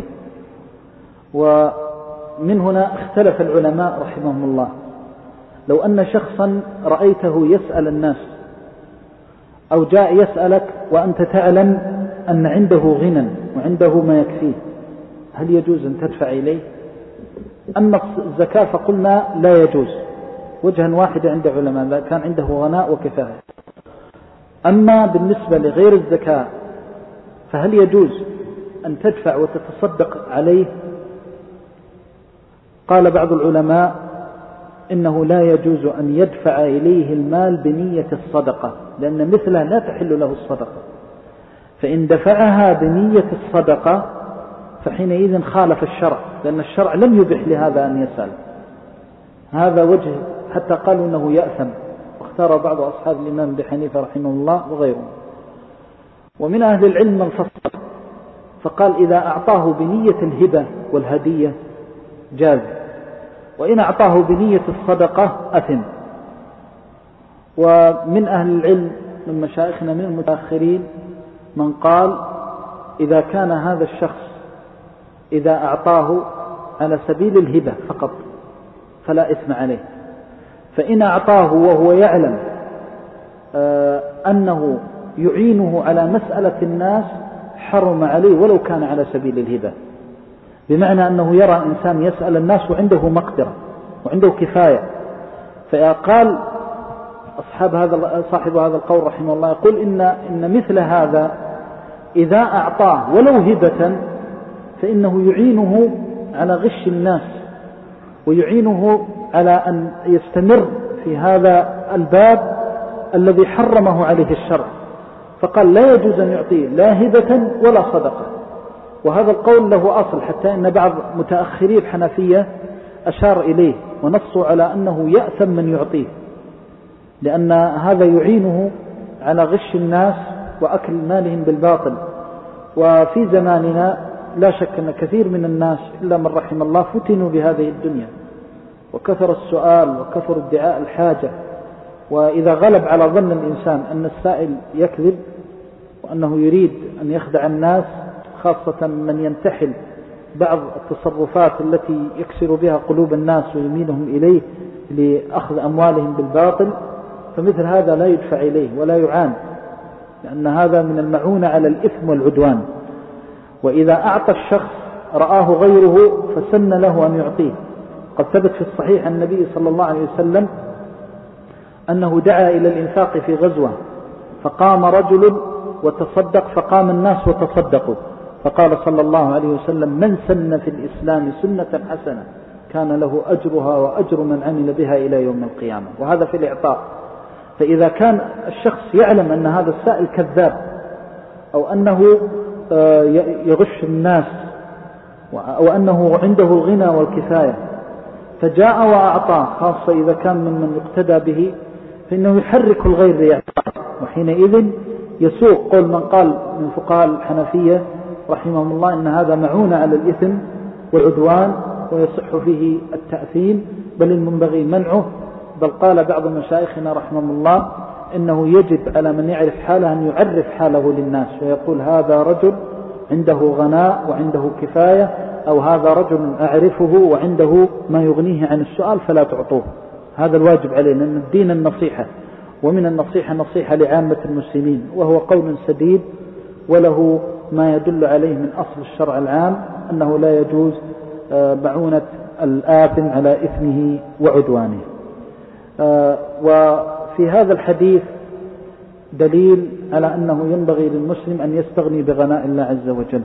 ومن هنا اختلف العلماء رحمهم الله، لو أن شخصا رأيته يسأل الناس أو جاء يسألك وأنت تعلم أن عنده غنى وعنده ما يكفيه، هل يجوز أن تدفع إليه؟ أما الزكاة فقلنا لا يجوز، وجها واحد عند علماء كان عنده غناء وكفاية. أما بالنسبة لغير الزكاة فهل يجوز أن تدفع وتتصدق عليه؟ قال بعض العلماء إنه لا يجوز أن يدفع إليه المال بنية الصدقة، لأن مثله لا تحل له الصدقة، فإن دفعها بنية الصدقة فحينئذ خالف الشرع، لأن الشرع لم يبح لهذا أن يسأل. هذا وجه، حتى قالوا إنه يأثم، واختار بعض أصحاب الإمام أبي حنيفة رحمه الله وغيره. ومن أهل العلم من فصل فقال إذا أعطاه بنية الهبة والهدية جاز، وإن أعطاه بنية الصدقة أثم. ومن أهل العلم من مشايخنا من المتأخرين من قال إذا كان هذا الشخص إذا أعطاه على سبيل الهبة فقط فلا إثم عليه، فإن أعطاه وهو يعلم آه أنه يعينه على مسألة الناس حرم عليه ولو كان على سبيل الهبة، بمعنى أنه يرى إنسان يسأل الناس وعنده مقدرة وعنده كفاية، فقال أصحاب هذا صاحب هذا القول رحمه الله يقول إن, إن مثل هذا إذا أعطاه ولو هبة فإنه يعينه على غش الناس ويعينه على أن يستمر في هذا الباب الذي حرمه عليه الشرع، فقال لا يجوز أن يعطيه لا هبة ولا صدقة. وهذا القول له أصل، حتى أن بعض متأخري الحنفية أشار إليه ونصوا على أنه يأثم من يعطيه، لأن هذا يعينه على غش الناس وأكل مالهم بالباطل. وفي زماننا لا شك أن كثير من الناس إلا من رحم الله فتنوا بهذه الدنيا، وكثر السؤال وكثر ادعاء الحاجة، وإذا غلب على ظن الإنسان أن السائل يكذب وأنه يريد أن يخدع الناس، خاصة من ينتحل بعض التصرفات التي يكسر بها قلوب الناس ويمينهم إليه لأخذ أموالهم بالباطل، فمثل هذا لا يدفع إليه ولا يعان، لأن هذا من المعونة على الإثم والعدوان. وإذا أعطى الشخص رآه غيره فسن له أن يعطيه. قد ثبت في الصحيح عن النبي صلى الله عليه وسلم أنه دعا إلى الإنفاق في غزوة، فقام رجل وتصدق فقام الناس وتصدقوا، فقال صلى الله عليه وسلم من سن في الإسلام سنة حسنة كان له أجرها وأجر من عمل بها إلى يوم القيامة. وهذا في الإعطاء. فإذا كان الشخص يعلم أن هذا السائل كذاب أو أنه يغش الناس أو أنه عنده الغنى والكفاية فجاء وأعطاه، خاصة إذا كان ممن يقتدى به، فإنه يحرك الغير ليعطاه، وحينئذ يسوق قول من قال من فقهاء الحنفية رحمهم الله إن هذا معونة على الإثم والعدوان ويصح فيه التأثيم، بل المنبغي منعه. بل قال بعض مشايخنا رحمهم الله إنه يجب على من يعرف حاله أن يعرف حاله للناس، ويقول هذا رجل عنده غناء وعنده كفاية، أو هذا رجل أعرفه وعنده ما يغنيه عن السؤال فلا تعطوه. هذا الواجب علينا، لأن الدين النصيحة، ومن النصيحة نصيحة لعامة المسلمين، وهو قول سديد وله ما يدل عليه من أصل الشرع العام أنه لا يجوز معونة الآثم على إثمه وعدوانه. وفي هذا الحديث دليل على أنه ينبغي للمسلم أن يستغني بغناء الله عز وجل.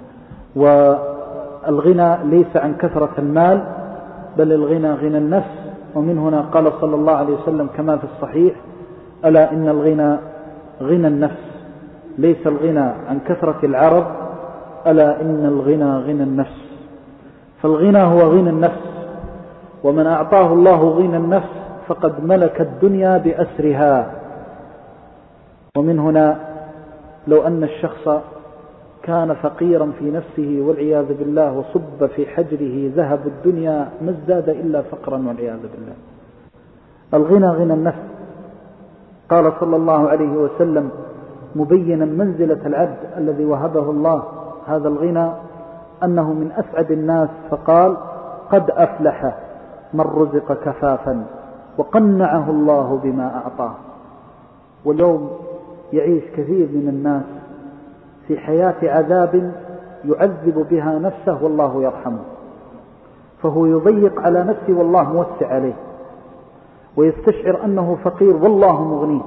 والغنى ليس عن كثرة المال، بل الغنى غنى النفس. ومن هنا قال صلى الله عليه وسلم كما في الصحيح ألا إن الغنى غنى النفس، ليس الغنى عن كثرة العرض، ألا إن الغنى غنى النفس. فالغنى هو غنى النفس، ومن أعطاه الله غنى النفس فقد ملك الدنيا بأسرها. ومن هنا لو أن الشخص كان فقيرا في نفسه والعياذ بالله وصب في حجره ذهب الدنيا ما ازداد إلا فقرا والعياذ بالله. الغنى غنى النفس. قال صلى الله عليه وسلم مبينا منزلة العبد الذي وهبه الله هذا الغنى أنه من أسعد الناس، فقال قد أفلح من رزق كفافا وقنعه الله بما أعطاه. واليوم يعيش كثير من الناس في حياة عذاب يعذب بها نفسه والله يرحمه، فهو يضيق على نفسه والله موسع عليه، ويستشعر أنه فقير والله مغنيه.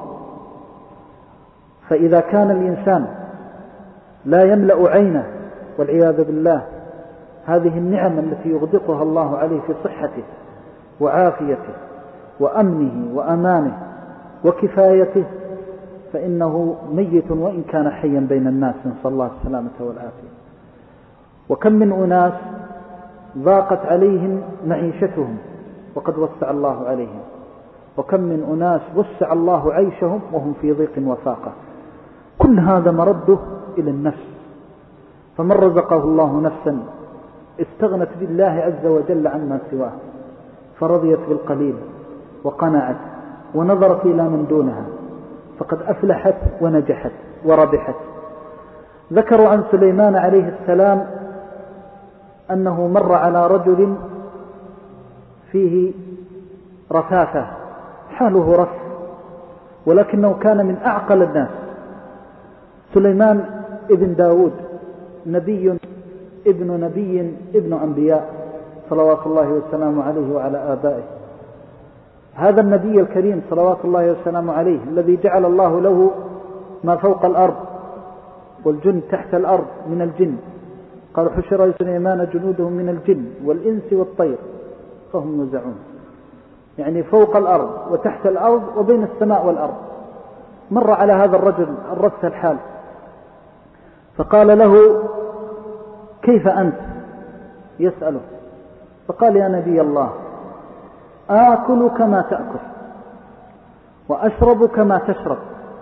فإذا كان الإنسان لا يملأ عينه والعياذ بالله هذه النعم التي يغدقها الله عليه في صحته وعافيته وأمنه وأمانه وكفايته، فإنه ميت وإن كان حيا بين الناس، نسأل الله السلامة والعافية. وكم من أناس ضاقت عليهم معيشتهم وقد وسع الله عليهم، وكم من أناس وسع الله عيشهم وهم في ضيق وفاقة. كل هذا مرده إلى النفس. فمن رزقه الله نفسا استغنت بالله عز وجل عما سواه، فرضيت بالقليل وقنعت ونظرت إلى من دونها، فقد أفلحت ونجحت وربحت. ذكروا عن سليمان عليه السلام أنه مر على رجل فيه رفافة، حاله رف، ولكنه كان من أعقل الناس. سليمان ابن داود نبي ابن نبي ابن أنبياء صلوات الله وسلامه عليه وعلى آبائه. هذا النبي الكريم صلوات الله وسلامه عليه الذي جعل الله له ما فوق الأرض والجن تحت الأرض من الجن، قال حشر سليمان جنودهم من الجن والإنس والطير فهم يوزعون، يعني فوق الأرض وتحت الأرض وبين السماء والأرض. مر على هذا الرجل الرث الحال فقال له كيف أنت؟ يسأله، فقال يا نبي الله آكل كما تأكل وأشرب كما تشرب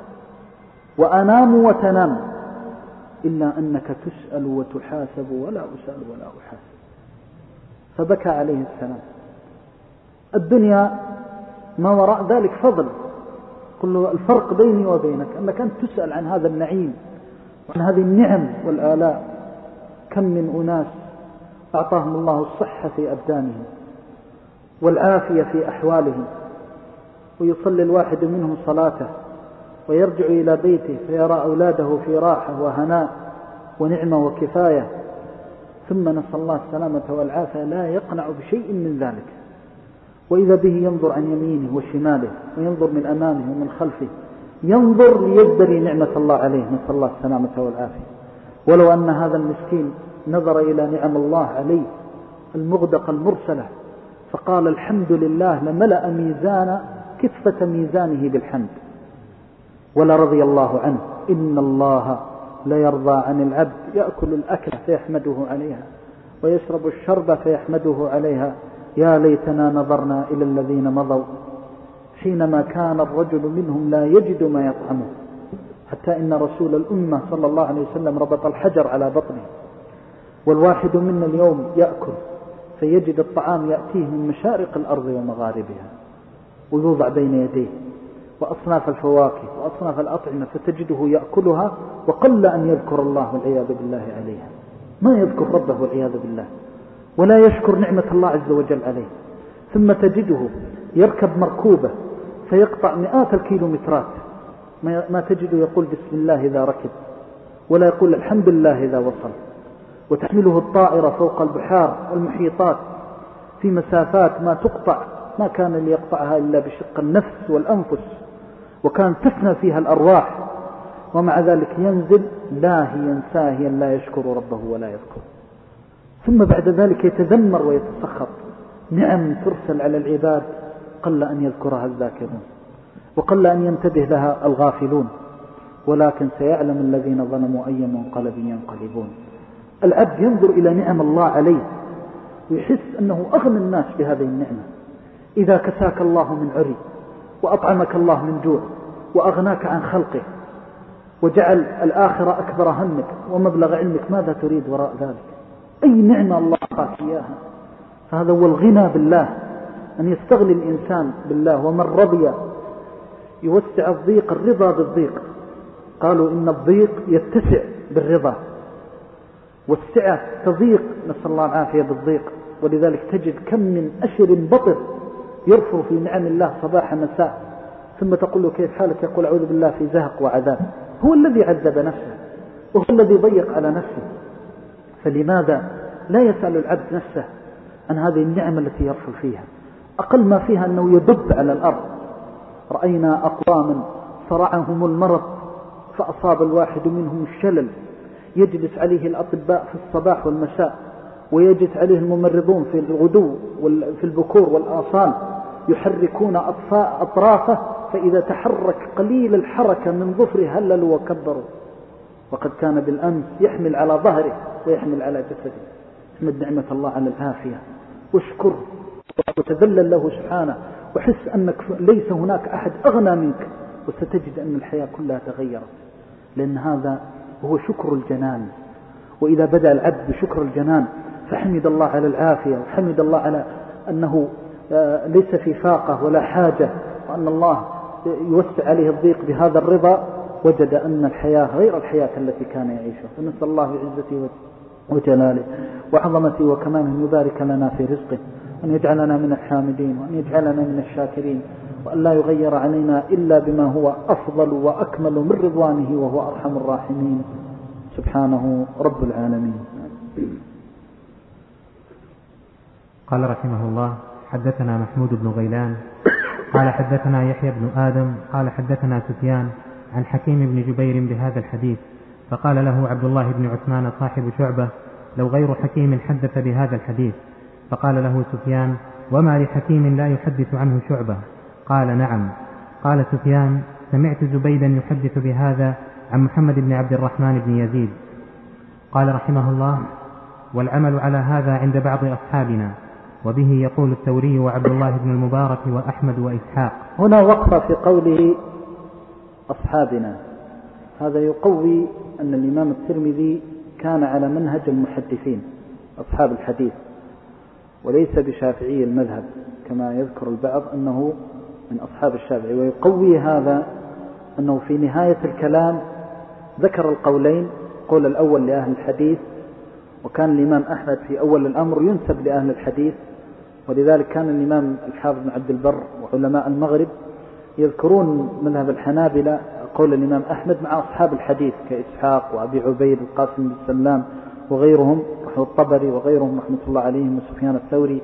وأنام وتنام، إلا أنك تسأل وتحاسب ولا أسأل ولا أحاسب. فبكى عليه السلام. الدنيا ما وراء ذلك فضل. قل له الفرق بيني وبينك أنك أنت تسأل عن هذا النعيم وعن هذه النعم والآلاء. كم من أناس أعطاهم الله الصحة في أبدانهم والعافية في أحوالهم، ويصلي الواحد منهم صلاته ويرجع إلى بيته فيرى أولاده في راحة وهناء ونعمة وكفاية، ثم نسأل الله السلامة والعافية لا يقنع بشيء من ذلك، وإذا به ينظر عن يمينه وشماله وينظر من أمامه ومن خلفه، ينظر ليزدري نعمة الله عليه، نسأل الله السلامة والعافية. ولو أن هذا المسكين نظر إلى نعم الله عليه المغدقة المرسلة فقال الحمد لله لملأ ميزان كفة ميزانه بالحمد ولرضي الله عنه. إن الله لا يرضى عن العبد يأكل الأكل فيحمده عليها ويشرب الشرب فيحمده عليها، يا ليتنا نظرنا إلى الذين مضوا حينما كان الرجل منهم لا يجد ما يطعمه، حتى إن رسول الأمة صلى الله عليه وسلم ربط الحجر على بطنه. والواحد منا اليوم يأكل فيجد الطعام يأتيه من مشارق الأرض ومغاربها ويوضع بين يديه، وأصناف الفواكه وأصناف الأطعمة فتجده يأكلها وقل أن يذكر الله والعياذ بالله عليها، ما يذكر ربه والعياذ بالله ولا يشكر نعمة الله عز وجل عليه. ثم تجده يركب مركوبة فيقطع مئات الكيلومترات، ما تجده يقول بسم الله إذا ركب ولا يقول الحمد لله إذا وصل. وتحمله الطائرة فوق البحار والمحيطات في مسافات ما تقطع ما كان ليقطعها إلا بشق النفس والأنفس، وكان تفنى فيها الأرواح، ومع ذلك ينزل لاهيا ساهيا لا يشكر ربه ولا يذكر. ثم بعد ذلك يتذمر ويتسخط. نعم ترسل على العباد قل أن يذكرها الذاكرون وقل أن ينتبه لها الغافلون، ولكن سيعلم الذين ظلموا أي منقلب ينقلبون. العبد ينظر إلى نعم الله عليه ويحس أنه أغنى الناس بهذه النعمة. إذا كساك الله من عري وأطعمك الله من جوع وأغناك عن خلقه وجعل الآخرة أكبر همك ومبلغ علمك، ماذا تريد وراء ذلك؟ أي نعمة الله أعطاك إياها؟ فهذا هو الغنى بالله، أن يستغني الإنسان بالله. ومن رضي يوسع الضيق الرضا بالضيق. قالوا إن الضيق يتسع بالرضا والسعة تضيق، نسأل الله العافية بالضيق. ولذلك تجد كم من أشر بطر يرفض في نعم الله صباح مساء، ثم تقول له كيف حالك؟ يقول أعوذ بالله في زهق وعذاب. هو الذي عذب نفسه وهو الذي ضيق على نفسه. فلماذا لا يسأل العبد نفسه عن هذه النعمة التي يرفض فيها؟ أقل ما فيها أنه يدب على الأرض. رأينا أقواما صرعهم المرض فأصاب الواحد منهم الشلل، يجلس عليه الأطباء في الصباح والمساء ويجد عليه الممرضون في الغدو في البكور والآصال يحركون أطرافه، فإذا تحرك قليل الحركة من ظفره هللوا وكبروا، وقد كان بالأمس يحمل على ظهره ويحمل على جسده. احمد نعمة الله على العافية واشكر وتذلل له سبحانه، وحس أنك ليس هناك أحد أغنى منك، وستجد أن الحياة كلها تغيرت، لأن هذا هو شكر الجنان. وإذا بدأ العبد بشكر الجنان فحمد الله على العافية، وحمد الله على أنه ليس في فاقة ولا حاجة، وأن الله يوسع عليه الضيق بهذا الرضا، وجد أن الحياة غير الحياة التي كان يعيشها. فنسأل الله بعزته وجلاله وعظمته وكماله أن يبارك لنا في رزقه، وأن يجعلنا من الحامدين، وأن يجعلنا من الشاكرين، وأن لا يغير علينا إلا بما هو أفضل وأكمل من رضوانه، وهو أرحم الراحمين سبحانه رب العالمين. قال رحمه الله: حدثنا محمود بن غيلان قال حدثنا يحيى بن آدم قال حدثنا سفيان عن حكيم بن جبير بهذا الحديث، فقال له عبد الله بن عثمان صاحب شعبة: لو غير حكيم حدث بهذا الحديث. فقال له سفيان: وما لحكيم لا يحدث عنه شعبة؟ قال: نعم. قال سفيان: سمعت زبيدا يحدث بهذا عن محمد بن عبد الرحمن بن يزيد. قال رحمه الله: والعمل على هذا عند بعض أصحابنا، وبه يقول الثوري وعبد الله بن المبارك وأحمد وإسحاق. هنا وقفة في قوله أصحابنا، هذا يقوي أن الإمام الترمذي كان على منهج المحدثين أصحاب الحديث، وليس بشافعي المذهب كما يذكر البعض أنه من أصحاب الشافعي. ويقوي هذا أنه في نهاية الكلام ذكر القولين، قول الأول لأهل الحديث، وكان الإمام أحمد في أول الأمر ينسب لأهل الحديث، ولذلك كان الإمام الحافظ بن عبد البر وعلماء المغرب يذكرون مذهب الحنابلة قول الإمام أحمد مع أصحاب الحديث كإسحاق وأبي عبيد القاسم بن سلام وغيرهم رحمه الطبري وغيرهم رحمة الله عليهم وسفيان الثوري،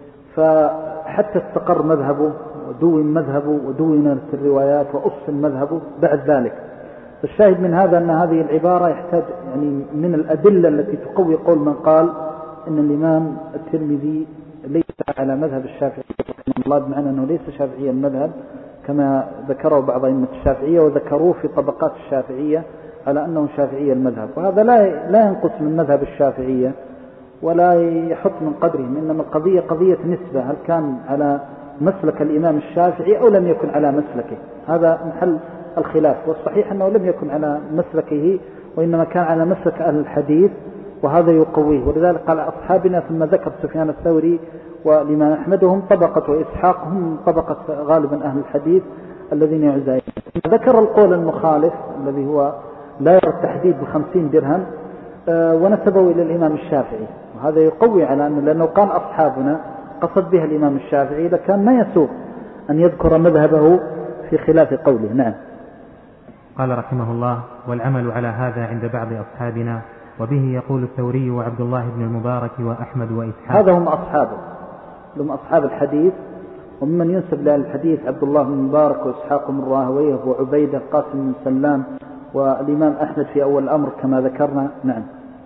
فحتى استقر مذهبه ودون مذهبه ودونت الروايات وأصل مذهبه بعد ذلك. فالشاهد من هذا أن هذه العبارة يحتاج يعني من الأدلة التي تقوي قول من قال إن الإمام الترمذي ليس على مذهب الشافعي رحمه الله، بمعنى أنه ليس شافعي المذهب كما ذكره بعض أئمة الشافعية، وذكروه في طبقات الشافعية على أنه شافعي المذهب، وهذا لا لا ينقص من مذهب الشافعية ولا يحط من قدرهم، إنما القضية قضية نسبة، هل كان على مسلك الإمام الشافعي أو لم يكن على مسلكه، هذا محل الخلاف. والصحيح أنه لم يكن على مسلكه، وإنما كان على مسلك أهل الحديث، وهذا يقويه. ولذلك قال أصحابنا، ثم ذكر سفيان الثوري والإمام أحمد، هم طبقة، وإسحاق هم طبقة غالبا أهل الحديث الذين يعزون. ذكر القول المخالف الذي هو لا يرى التحديد بخمسين درهم ونسبه إلى الإمام الشافعي، وهذا يقوي على أنه لأنه قال أصحابنا قصد بها الإمام الشافعي، لكان ما يسوق أن يذكر مذهبه في خلاف قوله. نعم. قال رحمه الله: والعمل على هذا عند بعض أصحابنا، وبه يقول الثوري وعبد الله بن المبارك وأحمد وإسحاق. هذا هم أصحابه، هم أصحاب الحديث، وممن ينسب لأهل الحديث عبد الله بن المبارك وإسحاق بن راهويه وعبيدة القاسم بن سلام والإمام أحمد في أول الأمر كما ذكرنا. نعم.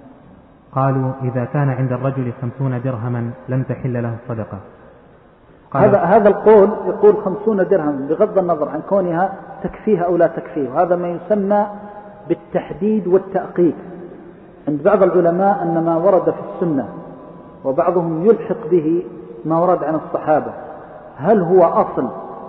قالوا: إذا كان عند الرجل خمسون درهما لم تحل له الصدقة. هذا هذا القول يقول خمسون درهم بغض النظر عن كونها تكفيها أو لا تكفيه، وهذا ما يسمى بالتحديد والتأقيد عند بعض العلماء، أن ما ورد في السنة وبعضهم يلحق به ما ورد عن الصحابة، هل هو أصل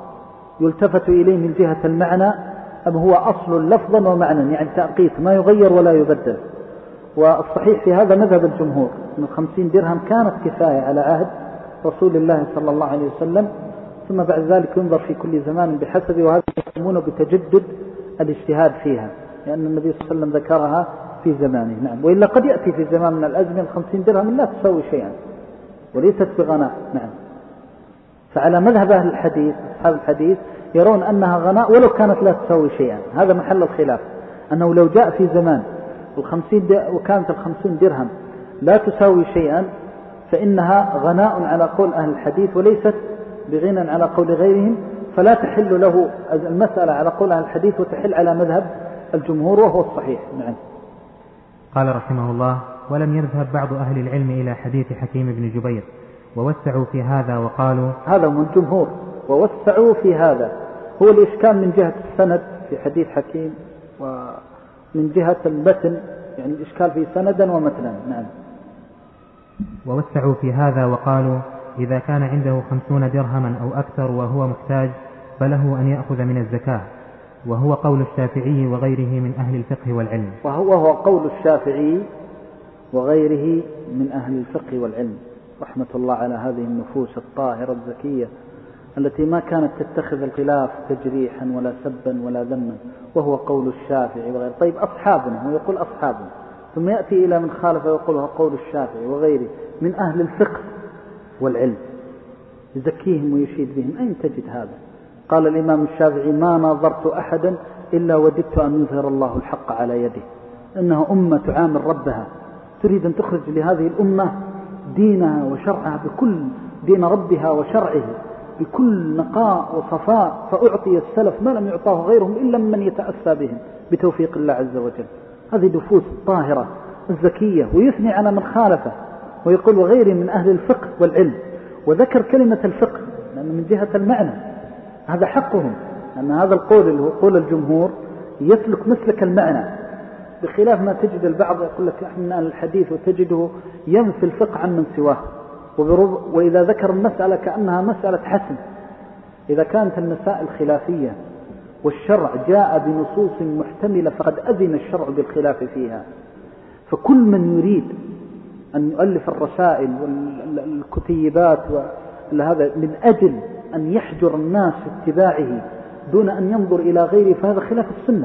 يلتفت إليه من جهة المعنى أم هو أصل لفظا ومعنى، يعني تأقيد ما يغير ولا يبدل. والصحيح في هذا مذهب الجمهور أن خمسين درهم كانت كفاية على عهد رسول الله صلى الله عليه وسلم، ثم بعد ذلك ينظر في كل زمان بحسبه، وهذا يسمونه بتجدد الاجتهاد فيها، لأن النبي صلى الله عليه وسلم ذكرها في زمانه. نعم. وإلا قد يأتي في زمان من الأزمنة الخمسين درهم لا تسوي شيئا وليست بغناء. نعم. فعلى مذهب أهل الحديث أصحاب الحديث يرون أنها غناء ولو كانت لا تسوي شيئا، هذا محل الخلاف، أنه لو جاء في زمان الخمسين وكانت الخمسين درهم لا تساوي شيئا فإنها غناء على قول أهل الحديث وليست بغنى على قول غيرهم، فلا تحل له المسألة على قول أهل الحديث وتحل على مذهب الجمهور، وهو الصحيح. نعم. قال رحمه الله: ولم يذهب بعض أهل العلم إلى حديث حكيم بن جبير ووسعوا في هذا وقالوا. هذا من الجمهور، ووسعوا في هذا. هو الإشكال من جهة السند في حديث حكيم، ومن جهة المتن يعني الإشكال في سندا ومتنا. نعم. ووسعوا في هذا وقالوا إذا كان عنده خمسون درهما أو أكثر وهو محتاج فله أن يأخذ من الزكاة، وهو قول الشافعي وغيره من أهل الفقه والعلم. وهو هو قول الشافعي وغيره من أهل الفقه والعلم رحمة الله على هذه النفوس الطاهرة الزكية التي ما كانت تتخذ الخلاف تجريحا ولا سبا ولا ذما، وهو قول الشافعي وغيره. طيب أصحابنا، هو يقول أصحابنا، ثم يأتي إلى من خالف ويقول هو قول الشافعي وغيره من أهل الفقه والعلم، يزكيهم ويشيد بهم. أين تجد هذا؟ قال الإمام الشافعي ما ناظرت أحدا إلا وددت أن يظهر الله الحق على يده. إنها أمة تعامل ربها، تريد أن تخرج لهذه الأمة دينها وشرعها بكل دين ربها وشرعه بكل نقاء وصفاء، فأعطي السلف ما لم يعطاه غيرهم إلا من يتأسى بهم بتوفيق الله عز وجل. هذه نفوس الطاهرة الزكية، ويثني على من خالفه ويقول وغيره من أهل الفقه والعلم، وذكر كلمة الفقه لأن من جهة المعنى هذا حقهم، أن هذا القول اللي هو قول الجمهور يسلك مسلك المعنى، بخلاف ما تجد البعض يقول لك احنا الحديث وتجده ينفي الفقه عن من سواه، وإذا ذكر المسألة كأنها مسألة حسم. إذا كانت المسائل خلافية والشرع جاء بنصوص محتملة فقد أذن الشرع بالخلاف فيها، فكل من يريد أن يؤلف الرسائل والكتيبات وهذا من أجل أن يحجر الناس في اتباعه دون أن ينظر إلى غيره فهذا خلاف السنة.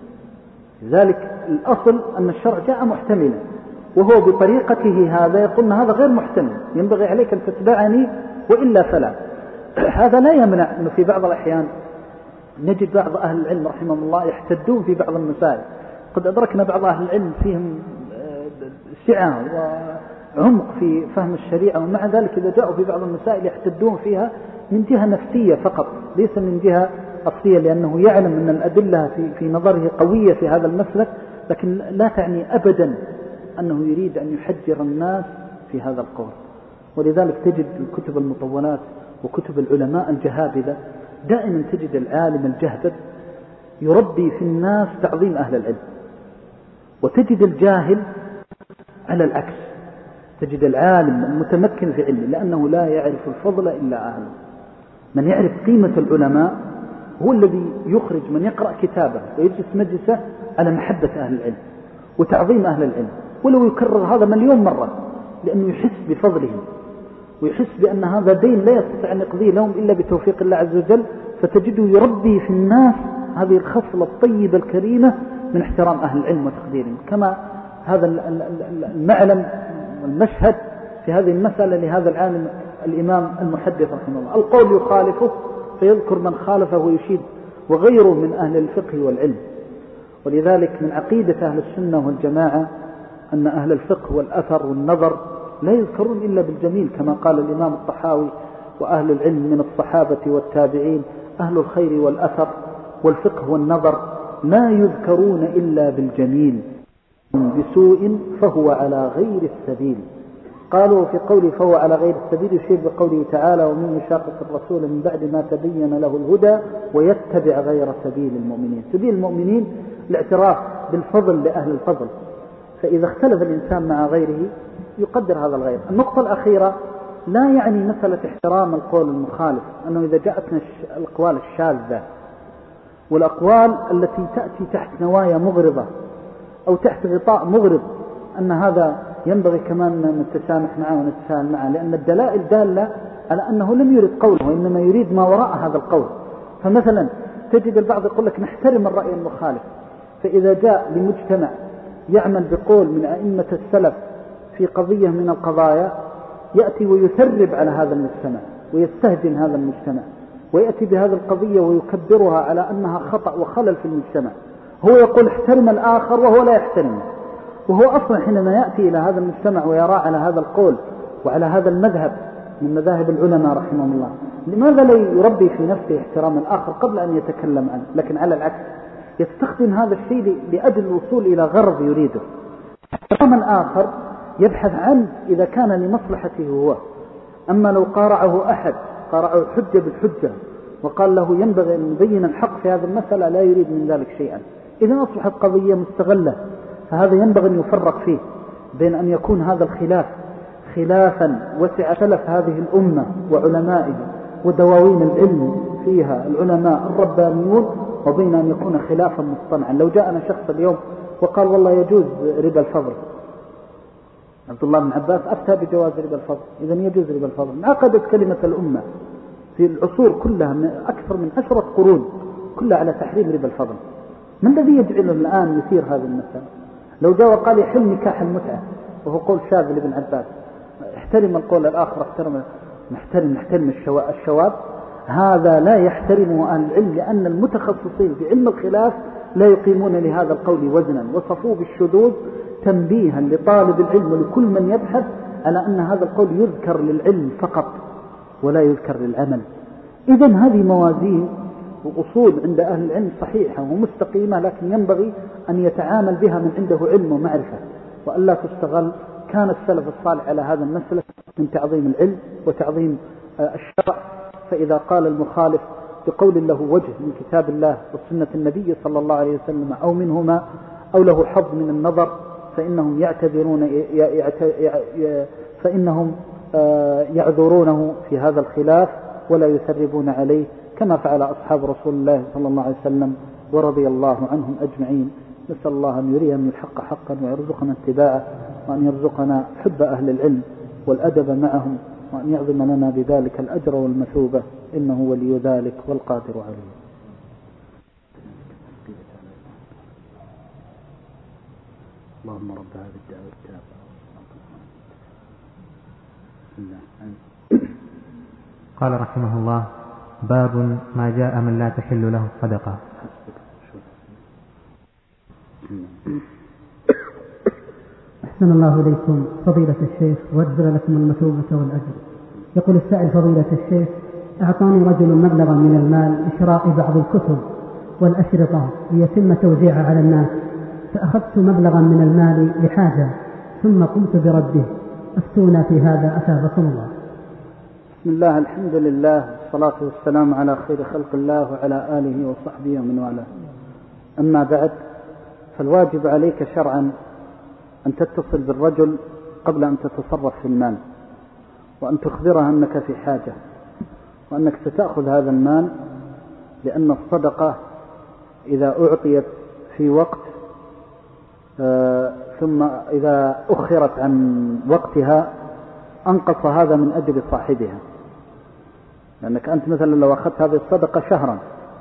لذلك الأصل أن الشرع جاء محتملا، وهو بطريقته هذا يقول هذا غير محتمل، ينبغي عليك أن تتبعني وإلا فلا. هذا لا يمنع أنه في بعض الأحيان نجد بعض أهل العلم رحمهم الله يحتدون في بعض المسائل. قد أدركنا بعض أهل العلم فيهم سعة وعمق في فهم الشريعة، ومع ذلك إذا جاءوا في بعض المسائل يحتدون فيها من جهة نفسية فقط ليس من جهة أصلية، لأنه يعلم أن الأدلة في, في نظره قوية في هذا المسلك، لكن لا تعني أبدا أنه يريد أن يحجر الناس في هذا القول. ولذلك تجد الكتب المطولات وكتب العلماء الجهابذة دائما تجد العالم الجهبذ يربي في الناس تعظيم أهل العلم، وتجد الجاهل على العكس، تجد العالم المتمكن في علمه لأنه لا يعرف الفضل إلا أهله. من يعرف قيمة العلماء هو الذي يخرج من يقرأ كتابه ويجلس مجلسه على محبة أهل العلم وتعظيم أهل العلم، ولو يكرر هذا مليون مرة، لأنه يحس بفضلهم ويحس بأن هذا دين لا يستطيع أن يقضيه لهم إلا بتوفيق الله عز وجل. فتجده يربي في الناس هذه الخصلة الطيبة الكريمة من احترام أهل العلم وتقديرهم، كما هذا المعلم والمشهد في هذه المسألة لهذا العالم الإمام المحدث رحمه الله. القول يخالفه فيذكر من خالفه ويشيد وغيره من أهل الفقه والعلم. ولذلك من عقيدة أهل السنة والجماعة أن أهل الفقه والأثر والنظر لا يذكرون إلا بالجميل، كما قال الإمام الطحاوي وأهل العلم من الصحابة والتابعين أهل الخير والأثر والفقه والنظر لا يذكرون إلا بالجميل، بسوء فهو على غير السبيل. قالوا في قوله فهو على غير السبيل يشير بقوله تعالى ومن يشاقق الرسول من بعد ما تبين له الهدى ويتبع غير سبيل المؤمنين. سبيل المؤمنين الاعتراف بالفضل لأهل الفضل، فإذا اختلف الإنسان مع غيره يقدر هذا الغير. النقطة الأخيرة لا يعني مسألة احترام القول المخالف، أنه إذا جاءتنا الأقوال الشاذة والأقوال التي تأتي تحت نوايا مغرضة أو تحت غطاء مغرض أن هذا ينبغي كمان نتسامح معه ونتساهل معه، لأن الدلائل دالة على أنه لم يريد قوله وإنما يريد ما وراء هذا القول. فمثلا تجد البعض يقول لك نحترم الرأي المخالف، فإذا جاء لمجتمع يعمل بقول من أئمة السلف في قضية من القضايا يأتي ويثرب على هذا المجتمع ويستهجن هذا المجتمع ويأتي بهذه القضية ويكبرها على أنها خطأ وخلل في المجتمع، هو يقول احترم الآخر وهو لا يحترمه، وهو أصلا حينما يأتي إلى هذا المجتمع ويرى على هذا القول وعلى هذا المذهب من مذاهب العلماء رحمهم الله، لماذا لا يربي في نفسه احترام الآخر قبل أن يتكلم عنه؟ لكن على العكس يستخدم هذا الشيء لأجل الوصول إلى غرض يريده. احترام الآخر يبحث عنه إذا كان لمصلحته هو. أما لو قارعه أحد قارعه الحجة بالحجة وقال له ينبغي أن نبين الحق في هذه المسألة لا يريد من ذلك شيئا، إذا أصبحت قضية مستغلة، فهذا ينبغي أن يفرق فيه بين أن يكون هذا الخلاف خلافا وسع سلف هذه الأمة وعلمائها ودواوين العلم فيها العلماء الربانيون، وبين أن يكون خلافا مصطنعا. لو جاءنا شخص اليوم وقال والله يجوز ربا الفضل، عبد الله بن عباس أفتى بجواز ربا الفضل، إذا يجوز ربا الفضل، انعقدت كلمة الأمة في العصور كلها من أكثر من عشرة قرون كلها على تحريم ربا الفضل. من الذي يجعله الآن يثير هذه المسألة؟ لو جاء وقال يحل نكاح المتعة وهو قول شاذ لابن عباس، احترم القول الآخر، احترم نحترم نحترم الشواذ، هذا لا يحترمه أهل العلم، لأن المتخصصين في علم الخلاف لا يقيمون لهذا القول وزنا، وصفوه بالشذوذ تنبيها لطالب العلم ولكل من يبحث على أن هذا القول يذكر للعلم فقط ولا يذكر للعمل. إذن هذه موازين وأصول عند أهل العلم صحيحة ومستقيمة، لكن ينبغي أن يتعامل بها من عنده علم ومعرفة وألا تستغل. كان السلف الصالح على هذا المسألة من تعظيم العلم وتعظيم الشرع، فإذا قال المخالف بقول له وجه من كتاب الله وسنة النبي صلى الله عليه وسلم أو منهما أو له حظ من النظر فإنهم يعتذرون فإنهم يعذرونه في هذا الخلاف ولا يثربون عليه، كما فعل أصحاب رسول الله صلى الله عليه وسلم ورضي الله عنهم أجمعين. نسأل الله أن يرينا الحق حقا ويرزقنا اتباعه، وأن يرزقنا حب أهل العلم والأدب معهم، وأن يعظم لنا بذلك الأجر والمثوبة، إنه ولي ذلك والقادر عليه. اللهم رب هذه الدعوة التامة. قال رحمه الله: باب ما جاء من لا تحل له الصدقة. أحسن الله إليكم فضيلة الشيخ وأجزل لكم المثوبة والأجر. يقول السائل: فضيلة الشيخ، أعطاني رجل مبلغا من المال لشراء بعض الكتب والأشرطة ليتم توزيعها على الناس، فأخذت مبلغا من المال لحاجة ثم قمت برده، أفتونا في هذا أثابكم الله. بسم الله، الحمد لله، والصلاة والسلام على خير خلق الله وعلى آله وصحبه ومن والاه. أما بعد، فالواجب عليك شرعا أن تتصل بالرجل قبل أن تتصرف في المال، وأن تخبره أنك في حاجة، وأنك ستأخذ هذا المال، لأن الصدقة إذا أعطيت في وقت آه ثم إذا أخرت عن وقتها أنقص هذا من أجل صاحبها. لأنك أنت مثلا لو أخذت هذه الصدقة شهرا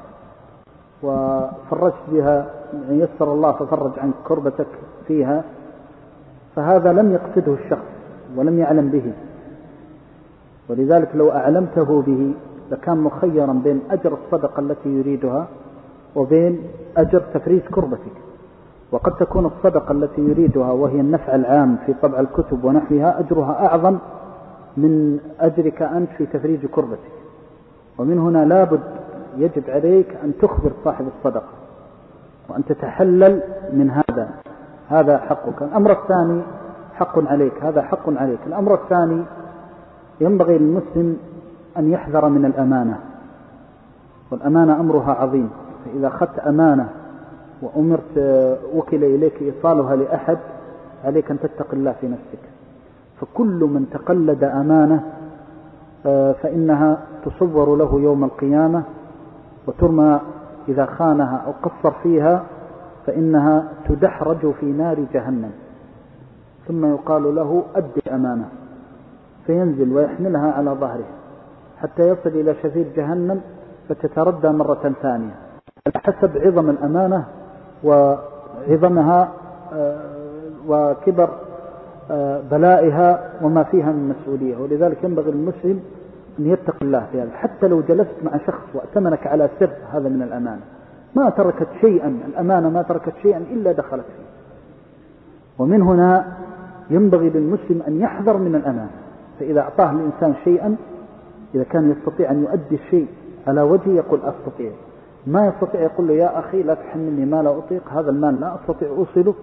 وفرجت بها، يعني يسر الله ففرج عنك كربتك فيها، فهذا لم يقصده الشخص ولم يعلم به، ولذلك لو أعلمته به لكان مخيرا بين أجر الصدقة التي يريدها وبين أجر تفريج كربتك. وقد تكون الصدقة التي يريدها وهي النفع العام في طبع الكتب ونحوها أجرها أعظم من أجرك أنت في تفريج كربتك. ومن هنا لابد يجب عليك أن تخبر صاحب الصدقة وأن تتحلل من هذا، هذا حقك. الأمر الثاني حق عليك، هذا حق عليك. الأمر الثاني، ينبغي للمسلم أن يحذر من الأمانة، والأمانة أمرها عظيم. فإذا أخذت أمانة وأمرت وكل إليك إيصالها لأحد، عليك أن تتق الله في نفسك. فكل من تقلد أمانة فإنها تصور له يوم القيامة وترمى إذا خانها أو قصر فيها، فإنها تدحرج في نار جهنم، ثم يقال له أدي الأمانة، فينزل ويحملها على ظهره حتى يصل إلى شفير جهنم فتتردى مرة ثانية، على حسب عظم الأمانة وعظمها وكبر بلائها وما فيها من مسؤولية. ولذلك ينبغي المسلم أن يتق الله في هذا. حتى لو جلست مع شخص وأتمنك على سر، هذا من الأمانة، ما تركت شيئا، الأمانة ما تركت شيئا إلا دخلت فيه. ومن هنا ينبغي للمسلم أن يحذر من الأمانة. فإذا أعطاه الإنسان شيئا، إذا كان يستطيع أن يؤدي الشيء على وجه يقول أستطيع، ما يستطيع يقول له يا أخي لا تحملني ما لا أطيق، هذا المال لا أستطيع أوصله،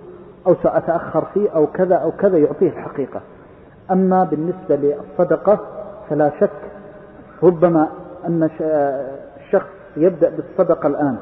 أو سأتأخر فيه أو كذا أو كذا، يعطيه الحقيقة. أما بالنسبة للصدقة فلا شك ربما أن الشخص يبدأ بالصدقة الآن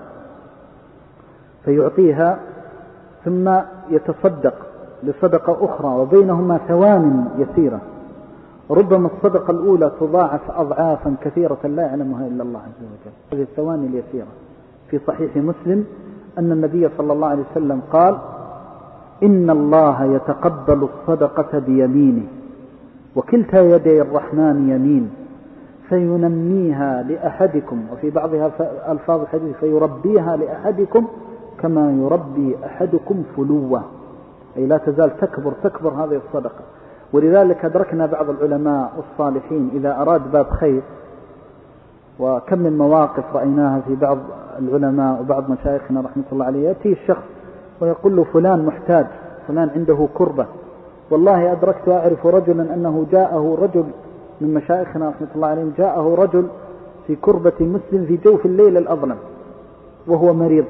فيعطيها ثم يتصدق لصدقة أخرى وبينهما ثوان يسيرة، ربما الصدقة الأولى تضاعف أضعافا كثيرة لا يعلمها إلا الله عز وجل. هذه الثواني اليسيرة في صحيح مسلم أن النبي صلى الله عليه وسلم قال: إن الله يتقبل الصدقة بيمينه وكلتا يدي الرحمن يمين فينميها لأحدكم، وفي بعضها ألفاظ الحديث فيربيها لأحدكم كما يربي أحدكم فلوة، أي لا تزال تكبر تكبر هذه الصدقة. ولذلك أدركنا بعض العلماء والصالحين إذا أراد باب خير، وكم من مواقف رأيناها في بعض العلماء وبعض مشايخنا رحمة الله عليه، يأتي الشخص ويقول له فلان محتاج، فلان عنده كربة. والله أدركت وأعرف رجلا أنه جاءه رجل من مشايخنا رحمة الله عليهم، جاءه رجل في كربة مسلم في جوف الليل الأظلم وهو مريض،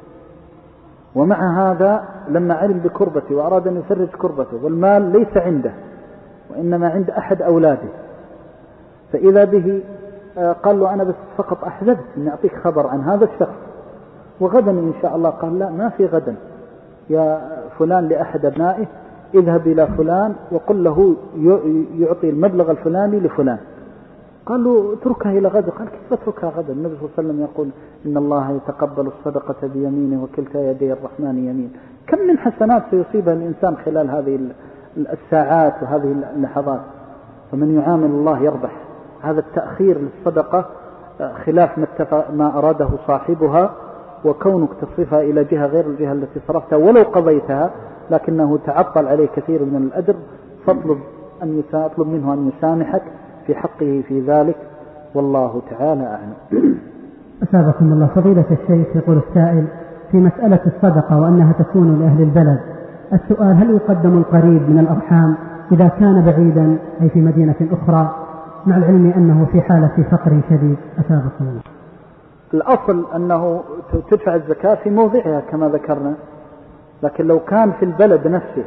ومع هذا لما علم بكربته وأراد أن يفرج كربته والمال ليس عنده وإنما عند أحد أولاده، فإذا به قال له: أنا بس فقط أحببت أن أعطيك خبر عن هذا الشخص، وغدا إن شاء الله. قال: لا، ما في غدا يا فلان لأحد أبنائه، اذهب إلى فلان وقل له يعطي المبلغ الفلاني لفلان. قال له: اتركها إلى غدا. قال: كيف اتركها غدا؟ النبي صلى الله عليه وسلم يقول: إن الله يتقبل الصدقة بيمينه وكلتا يدي الرحمن يمين. كم من حسنات سيصيبها الإنسان خلال هذه الساعات وهذه اللحظات، فمن يعامل الله يربح. هذا التأخير للصدقة خلاف ما, ما أراده صاحبها، وكونك تصرفها إلى جهة غير الجهة التي صرفتها ولو قضيتها لكنه تعطل عليه كثير من الأجر، فاطلب أن يطلب منه أن يسامحك في حقه في ذلك، والله تعالى أعلم. أثابكم الله. فضيلة الشيخ، يقول السائل: في مسألة الصدقة وأنها تكون لأهل البلد، السؤال: هل يقدم القريب من الأرحام إذا كان بعيدا أي في مدينة أخرى، مع العلم أنه في حالة فقر شديد؟ أثابكم الله. الأصل أنه تدفع الزكاة في موضعها كما ذكرنا، لكن لو كان في البلد نفسه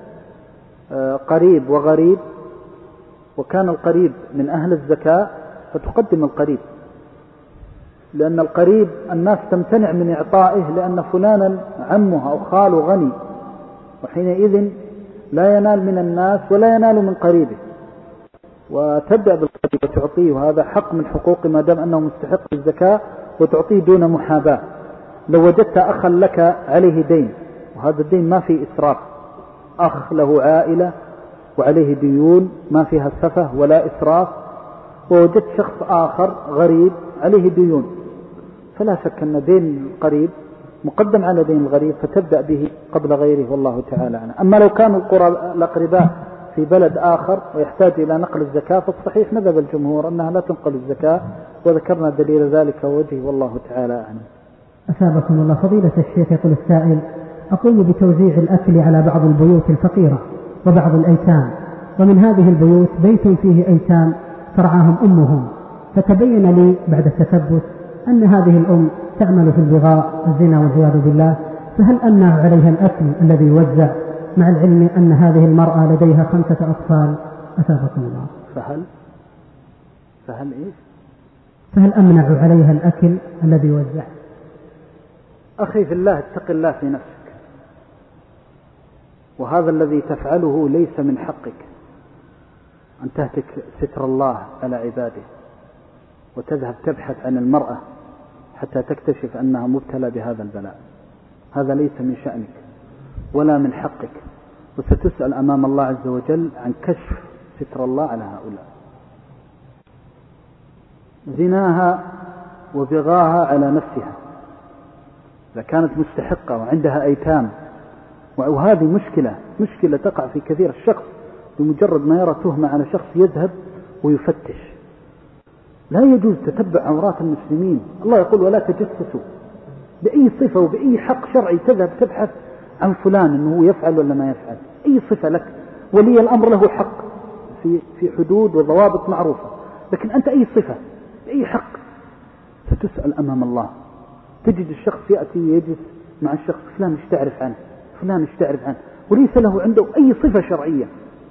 قريب وغريب وكان القريب من أهل الزكاة فتقدم القريب، لأن القريب الناس تمتنع من إعطائه لأن فلانا عمه أو خاله غني، وحينئذ لا ينال من الناس ولا ينال من قريبه، وتبدأ بالقريب وتعطيه، وهذا حق من حقوق ما دام أنه مستحق الزكاة، وتعطيه دون محاباة. لو وجدت أخا لك عليه دين، وهذا الدين ما فيه إسراف، أخ له عائلة وعليه ديون ما فيها سفه ولا إسراف، ووجدت شخص آخر غريب عليه ديون، فلا شك أن دين القريب مقدم على دين الغريب، فتبدأ به قبل غيره، والله تعالى عنه. أما لو كانوا الأقرباء في بلد آخر ويحتاج إلى نقل الزكاة فالصحيح مذهب الجمهور أنها لا تنقل الزكاة، وذكرنا دليل ذلك وجهه، والله تعالى عنه. أثابكم الله. فضيلة الشيخ، يقول السائل: أقوم بتوزيع الأكل على بعض البيوت الفقيرة وبعض الأيتام، ومن هذه البيوت بيت فيه أيتام ترعاهم أمهم، فتبين لي بعد التثبت أن هذه الأم تعمل في البغاء الزنا والعياذ بالله، فهل أمنع عليها الأكل الذي يوزع مع العلم أن هذه المرأة لديها خمسة أطفال؟ أثابكم الله. فهل فهل إيش فهل أمنع عليها الأكل الذي يوزع؟ أخي في الله، اتق الله في نفسك، وهذا الذي تفعله ليس من حقك أن تهتك ستر الله على عباده وتذهب تبحث عن المرأة حتى تكتشف أنها مبتلى بهذا البلاء. هذا ليس من شأنك ولا من حقك، وستسأل أمام الله عز وجل عن كشف ستر الله على هؤلاء. زناها وبغاها على نفسها إذا كانت مستحقة وعندها أيتام، وهذه مشكلة مشكلة تقع في كثير. الشخص بمجرد ما يرى تهمة على شخص يذهب ويفتش. لا يجوز تتبع عورات المسلمين. الله يقول: ولا تجسسوا. بأي صفة وبأي حق شرعي تذهب تبحث عن فلان أنه يفعل ولا ما يفعل؟ أي صفة لك؟ ولي الأمر له حق في في حدود وضوابط معروفة، لكن أنت أي صفة بأي حق؟ ستسأل أمام الله. تجد الشخص يأتي ويجلس مع الشخص: فلان ايش تعرف عنه؟ فلان ايش تعرف عنه؟ وليس له عنده أي صفة شرعية.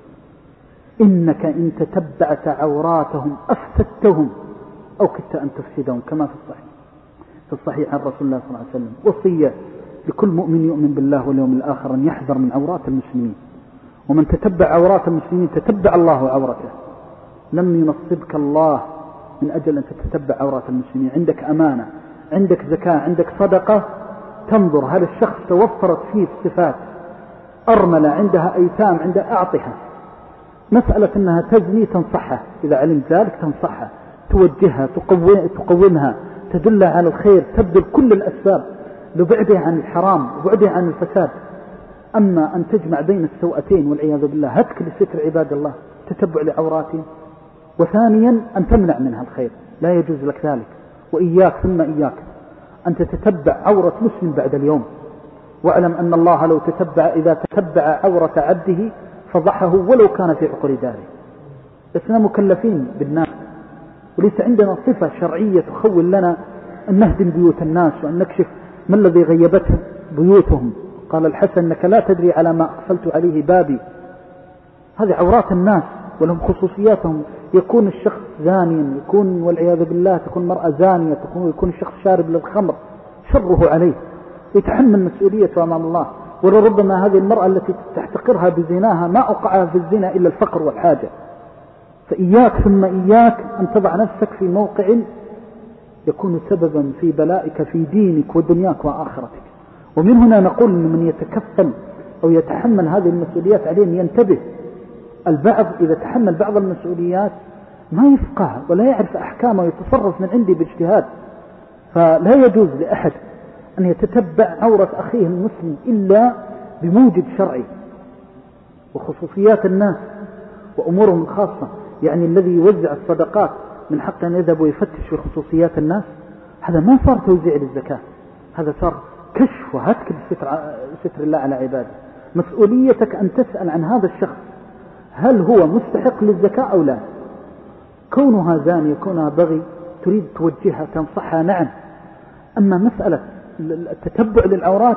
إنك إن تتبعت عوراتهم أفسدتهم أو كدت أن تفسدهم، كما في الصحيح في الصحيح عن رسول الله صلى الله عليه وسلم. وصية لكل مؤمن يؤمن بالله واليوم الآخر أن يحذر من عورات المسلمين، ومن تتبع عورات المسلمين تتبع الله عورته. لم ينصبك الله من أجل أن تتبع عورات المسلمين. عندك أمانة، عندك زكاة، عندك صدقة، تنظر هل الشخص توفرت فيه الصفات. أرملة عندها أيتام، عندها أعطها. مسألة أنها تزني تنصحها، إذا علمت ذلك تنصحها، توجهها، تقومها، تدل على الخير، تبذل كل الأسباب لبعدها عن الحرام وبعدها عن الفساد. أما أن تجمع بين السوءتين والعياذ بالله، هتك لستر عباد الله، تتبع لعوراتهم، وثانيا أن تمنع منها الخير، لا يجوز لك ذلك. وإياك ثم إياك أن تتتبع عورة مسلم بعد اليوم، واعلم أن الله لو تتبع إذا تتبع عورة عبده فضحه ولو كان في عقر داره. لسنا مكلفين بالناس، وليس عندنا صفة شرعية تخول لنا أن نهدم بيوت الناس وأن نكشف ما الذي غيبته بيوتهم. قال الحسن إنك لا تدري على ما أقفلت عليه بابي. هذه عورات الناس ولهم خصوصياتهم. يكون الشخص زانيا، يكون والعياذ بالله تكون مرأة زانية، تكون يكون الشخص شارب للخمر، شره عليه، يتحمل مسؤوليته أمام الله. ولربما هذه المرأة التي تحتقرها بزناها ما أوقعها في الزنا إلا الفقر والحاجة. فإياك ثم إياك أن تضع نفسك في موقع يكون سببا في بلائك في دينك ودنياك وآخرتك. ومن هنا نقول أن من يتكفل أو يتحمل هذه المسؤوليات عليه أن ينتبه. البعض إذا تحمل بعض المسؤوليات ما يفقه ولا يعرف أحكامه ويتصرف من عنده باجتهاد. فلا يجوز لأحد أن يتتبع عورة أخيه المسلم إلا بموجب شرعي. وخصوصيات الناس وأمورهم الخاصة، يعني الذي يوزع الصدقات من حق أن يذهب ويفتش في خصوصيات الناس، هذا ما صار توزيع للزكاة، هذا صار كشف وهتك بستر ستر الله على عباده. مسؤوليتك أن تسأل عن هذا الشخص هل هو مستحق للزكاة أو لا. كونها زانية، كونها بغي، تريد توجهها تنصحها، نعم. أما مسألة التتبع للعورات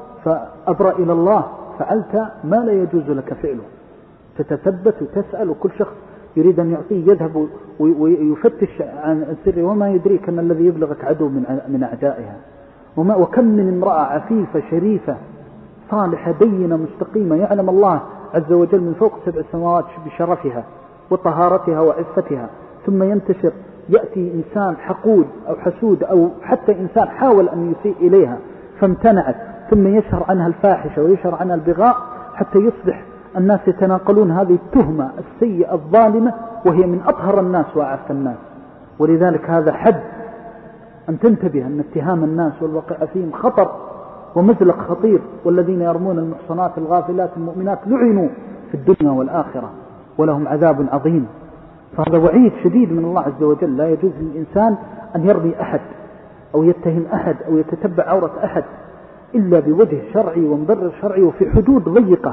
فأبرأ إلى الله، فعلت ما لا يجوز لك فعله. تتثبت وتسأل، وكل شخص يريد أن يعطيه يذهب ويفتش عن السر، وما يدريك أن الذي يبلغك عدو من أعدائها. وما وكم من امرأة عفيفة شريفة صالحة دينة مستقيمة يعلم الله عز وجل من فوق سبع سماوات بشرفها وطهارتها وعفتها، ثم ينتشر يأتي إنسان حقود أو حسود أو حتى إنسان حاول أن يسيء إليها فامتنعت، ثم يشهر عنها الفاحشة ويشهر عنها البغاء، حتى يصبح الناس يتناقلون هذه التهمة السيئة الظالمة وهي من أطهر الناس وأعف الناس. ولذلك هذا حد أن تنتبه أن اتهام الناس والوقع فيهم خطر ومزلق خطير. والذين يرمون المحصنات الغافلات المؤمنات لعنوا في الدنيا والآخرة ولهم عذاب عظيم. فهذا وعيد شديد من الله عز وجل. لا يجوز للإنسان أن يرمي أحد أو يتهم أحد أو يتتبع عورة أحد إلا بوجه شرعي ومبرر شرعي وفي حدود ضيقة.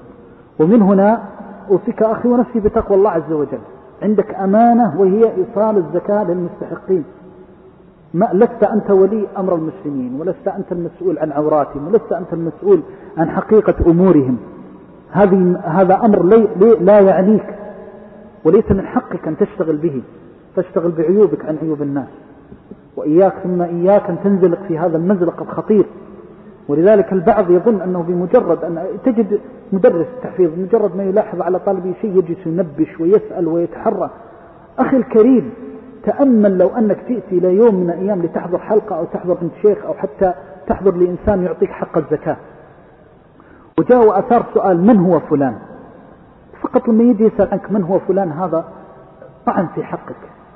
ومن هنا أوصيك أخي ونفسي بتقوى الله عز وجل. عندك أمانة وهي إيصال الزكاة للمستحقين. ما لست أنت ولي أمر المسلمين، ولست أنت المسؤول عن عوراتهم، ولست أنت المسؤول عن حقيقة أمورهم. هذه هذا أمر لي لي لا يعنيك، وليس من حقك أن تشتغل به. تشتغل بعيوبك عن عيوب الناس. وإياك ثم إياك أن تنزلق في هذا المزلق الخطير. ولذلك البعض يظن أنه بمجرد أن تجد مدرس التحفيظ مجرد ما يلاحظ على طالبه شيء يجلس ينبش ويسأل ويتحرى. أخي الكريم، تأمل لو أنك تأتي إلى يوم من الأيام لتحضر حلقة أو تحضر عند شيخ أو حتى تحضر لإنسان يعطيك حق الزكاة، وجاء وأثار سؤال من هو فلان، فقط لما يجي يسأل عنك من هو فلان هذا طعن في حقك.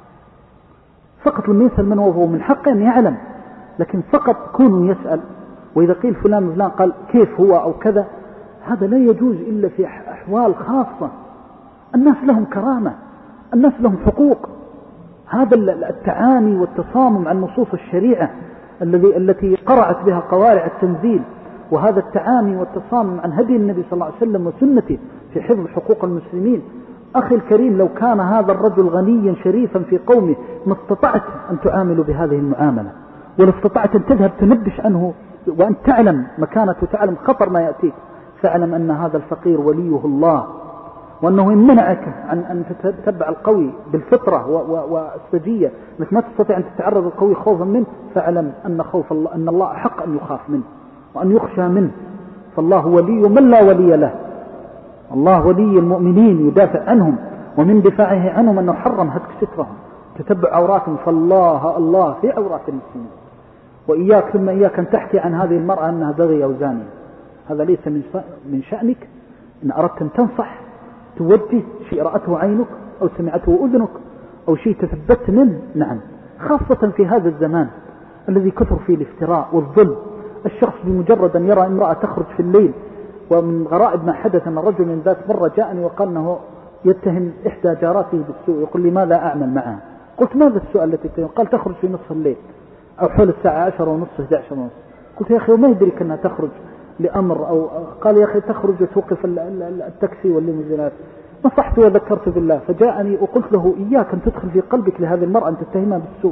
فقط لما يسأل من هو هو من حقه أن يعلم، لكن فقط كونه يسأل. وإذا قيل فلان فلان قال كيف هو أو كذا، هذا لا يجوز إلا في أحوال خاصة. الناس لهم كرامة، الناس لهم حقوق. هذا التعاني والتصامم عن نصوص الشريعة الذي التي قرعت بها قوارع التنزيل، وهذا التعاني والتصامم عن هدي النبي صلى الله عليه وسلم وسنته في حفظ حقوق المسلمين. أخي الكريم، لو كان هذا الرجل غنيا شريفا في قومه ما استطعت أن تعامل بهذه المعاملة، ولا استطعت أن تذهب تنبش عنه وأن تعلم مكانته وتعلم خطر ما يأتيك. فاعلم أن هذا الفقير وليه الله، وأنه إن منعك عن أن تتبع القوي بالفطرة والسجية أنك ما تستطيع أن تتعرض القوي خوفا منه، فاعلم أن خوف الله أن الله حق أن يخاف منه وأن يخشى منه. فالله ولي من لا ولي له، الله ولي المؤمنين يدافع عنهم، ومن دفاعه عنهم أنه حرم هتك سترهم تتبع عوراتهم، فالله الله في عورات المسلمين. وإياك ثم إياك أن تحكي عن هذه المرأة أنها بغية أو زانية، هذا ليس من شأنك. إن أردت أن تنصح توجه شيء رأته عينك أو سمعته أذنك أو شيء تثبت منه، نعم، خاصة في هذا الزمان الذي كثر فيه الافتراء والظلم. الشخص بمجرد أن يرى امرأة تخرج في الليل، ومن غرائب ما حدث أن الرجل من ذات مرة جاءني وقال أنه يتهم إحدى جاراته بالسوء، يقول لي ماذا أعمل معها؟ قلت ماذا السؤال التي تتهم؟ قال تخرج في نصف الليل أو حول الساعة عشرة ونصف إحدى عشر ونصف. قلت يا أخي وما يدرك أنها تخرج لأمر أو قال يا أخي تخرج وتوقف التاكسي والليموزينات. نصحت وذكرت بالله، فجاءني وقلت له إياك أن تدخل في قلبك لهذه المرأة أن تتهمها بالسوء.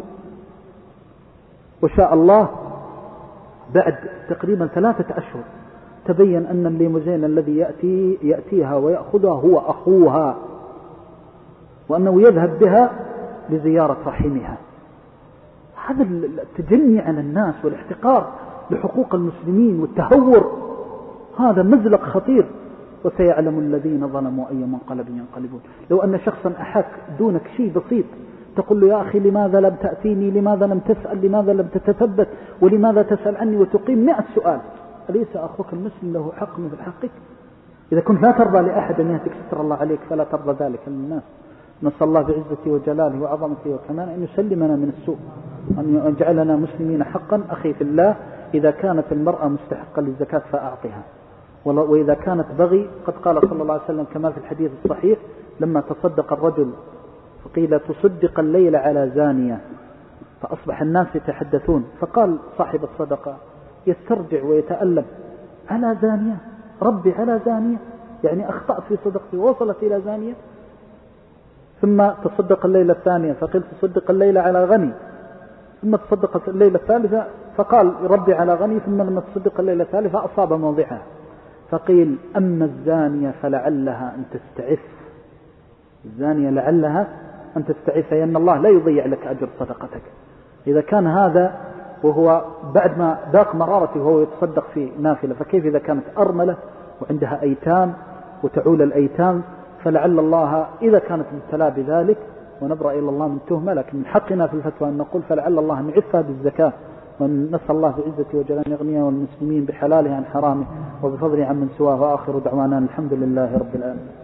وشاء الله بعد تقريبا ثلاثة أشهر تبين أن الليموزين الذي يأتي يأتيها ويأخذها هو أخوها، وأنه يذهب بها لزيارة رحمها. هذا التجني على الناس والاحتقار لحقوق المسلمين والتهور، هذا مزلق خطير. وسيعلم الذين ظلموا أي منقلب ينقلبون. لو أن شخصا أحاك دونك شيء بسيط تقول له يا أخي لماذا لم تأتيني، لماذا لم تسأل، لماذا لم تتثبت، ولماذا تسأل عني وتقيم مئة سؤال، أليس أخوك المسلم له حق مثل حقك؟ إذا كنت لا ترضى لأحد أن يهتك ستر الله عليك فلا ترضى ذلك للناس. نسأل الله بعزته وجلاله وعظمته وكماله أن يسلمنا من السوء، أن يجعلنا مسلمين حقا. أخي في الله، إذا كانت المرأة مستحقة للزكاة فأعطها، وإذا كانت بغي، قد قال صلى الله عليه وسلم كما في الحديث الصحيح لما تصدق الرجل فقيل تصدق الليل على زانية، فأصبح الناس يتحدثون، فقال صاحب الصدقة يسترجع ويتألم على زانية، ربي على زانية، يعني أخطأت في صدقتي ووصلت إلى زانية. ثم تصدق الليلة الثانية فقيل تصدق الليلة على غني، ثم تصدق الليلة الثالثة فقال ربي على غني، ثم لما تصدق الليلة الثالثة أصاب موضعها، فقيل أما الزانية فلعلها أن تستعف، الزانية لعلها أن تستعف، لأن الله لا يضيع لك أجر صدقتك. إذا كان هذا وهو بعد ما ذاق مرارته وهو يتصدق في نافلة، فكيف إذا كانت أرملة وعندها أيتام وتعول الأيتام؟ فلعل الله إذا كانت مبتلى بذلك، ونبرأ إلى الله من تهمة، لكن من حقنا في الفتوى أن نقول فلعل الله أن يعفها بالزكاة، ونسأل الله بعزته وجلاله يغنيها والمسلمين بحلاله عن حرامه وبفضله عن من سواه. وآخر دعوانا الحمد لله رب العالمين.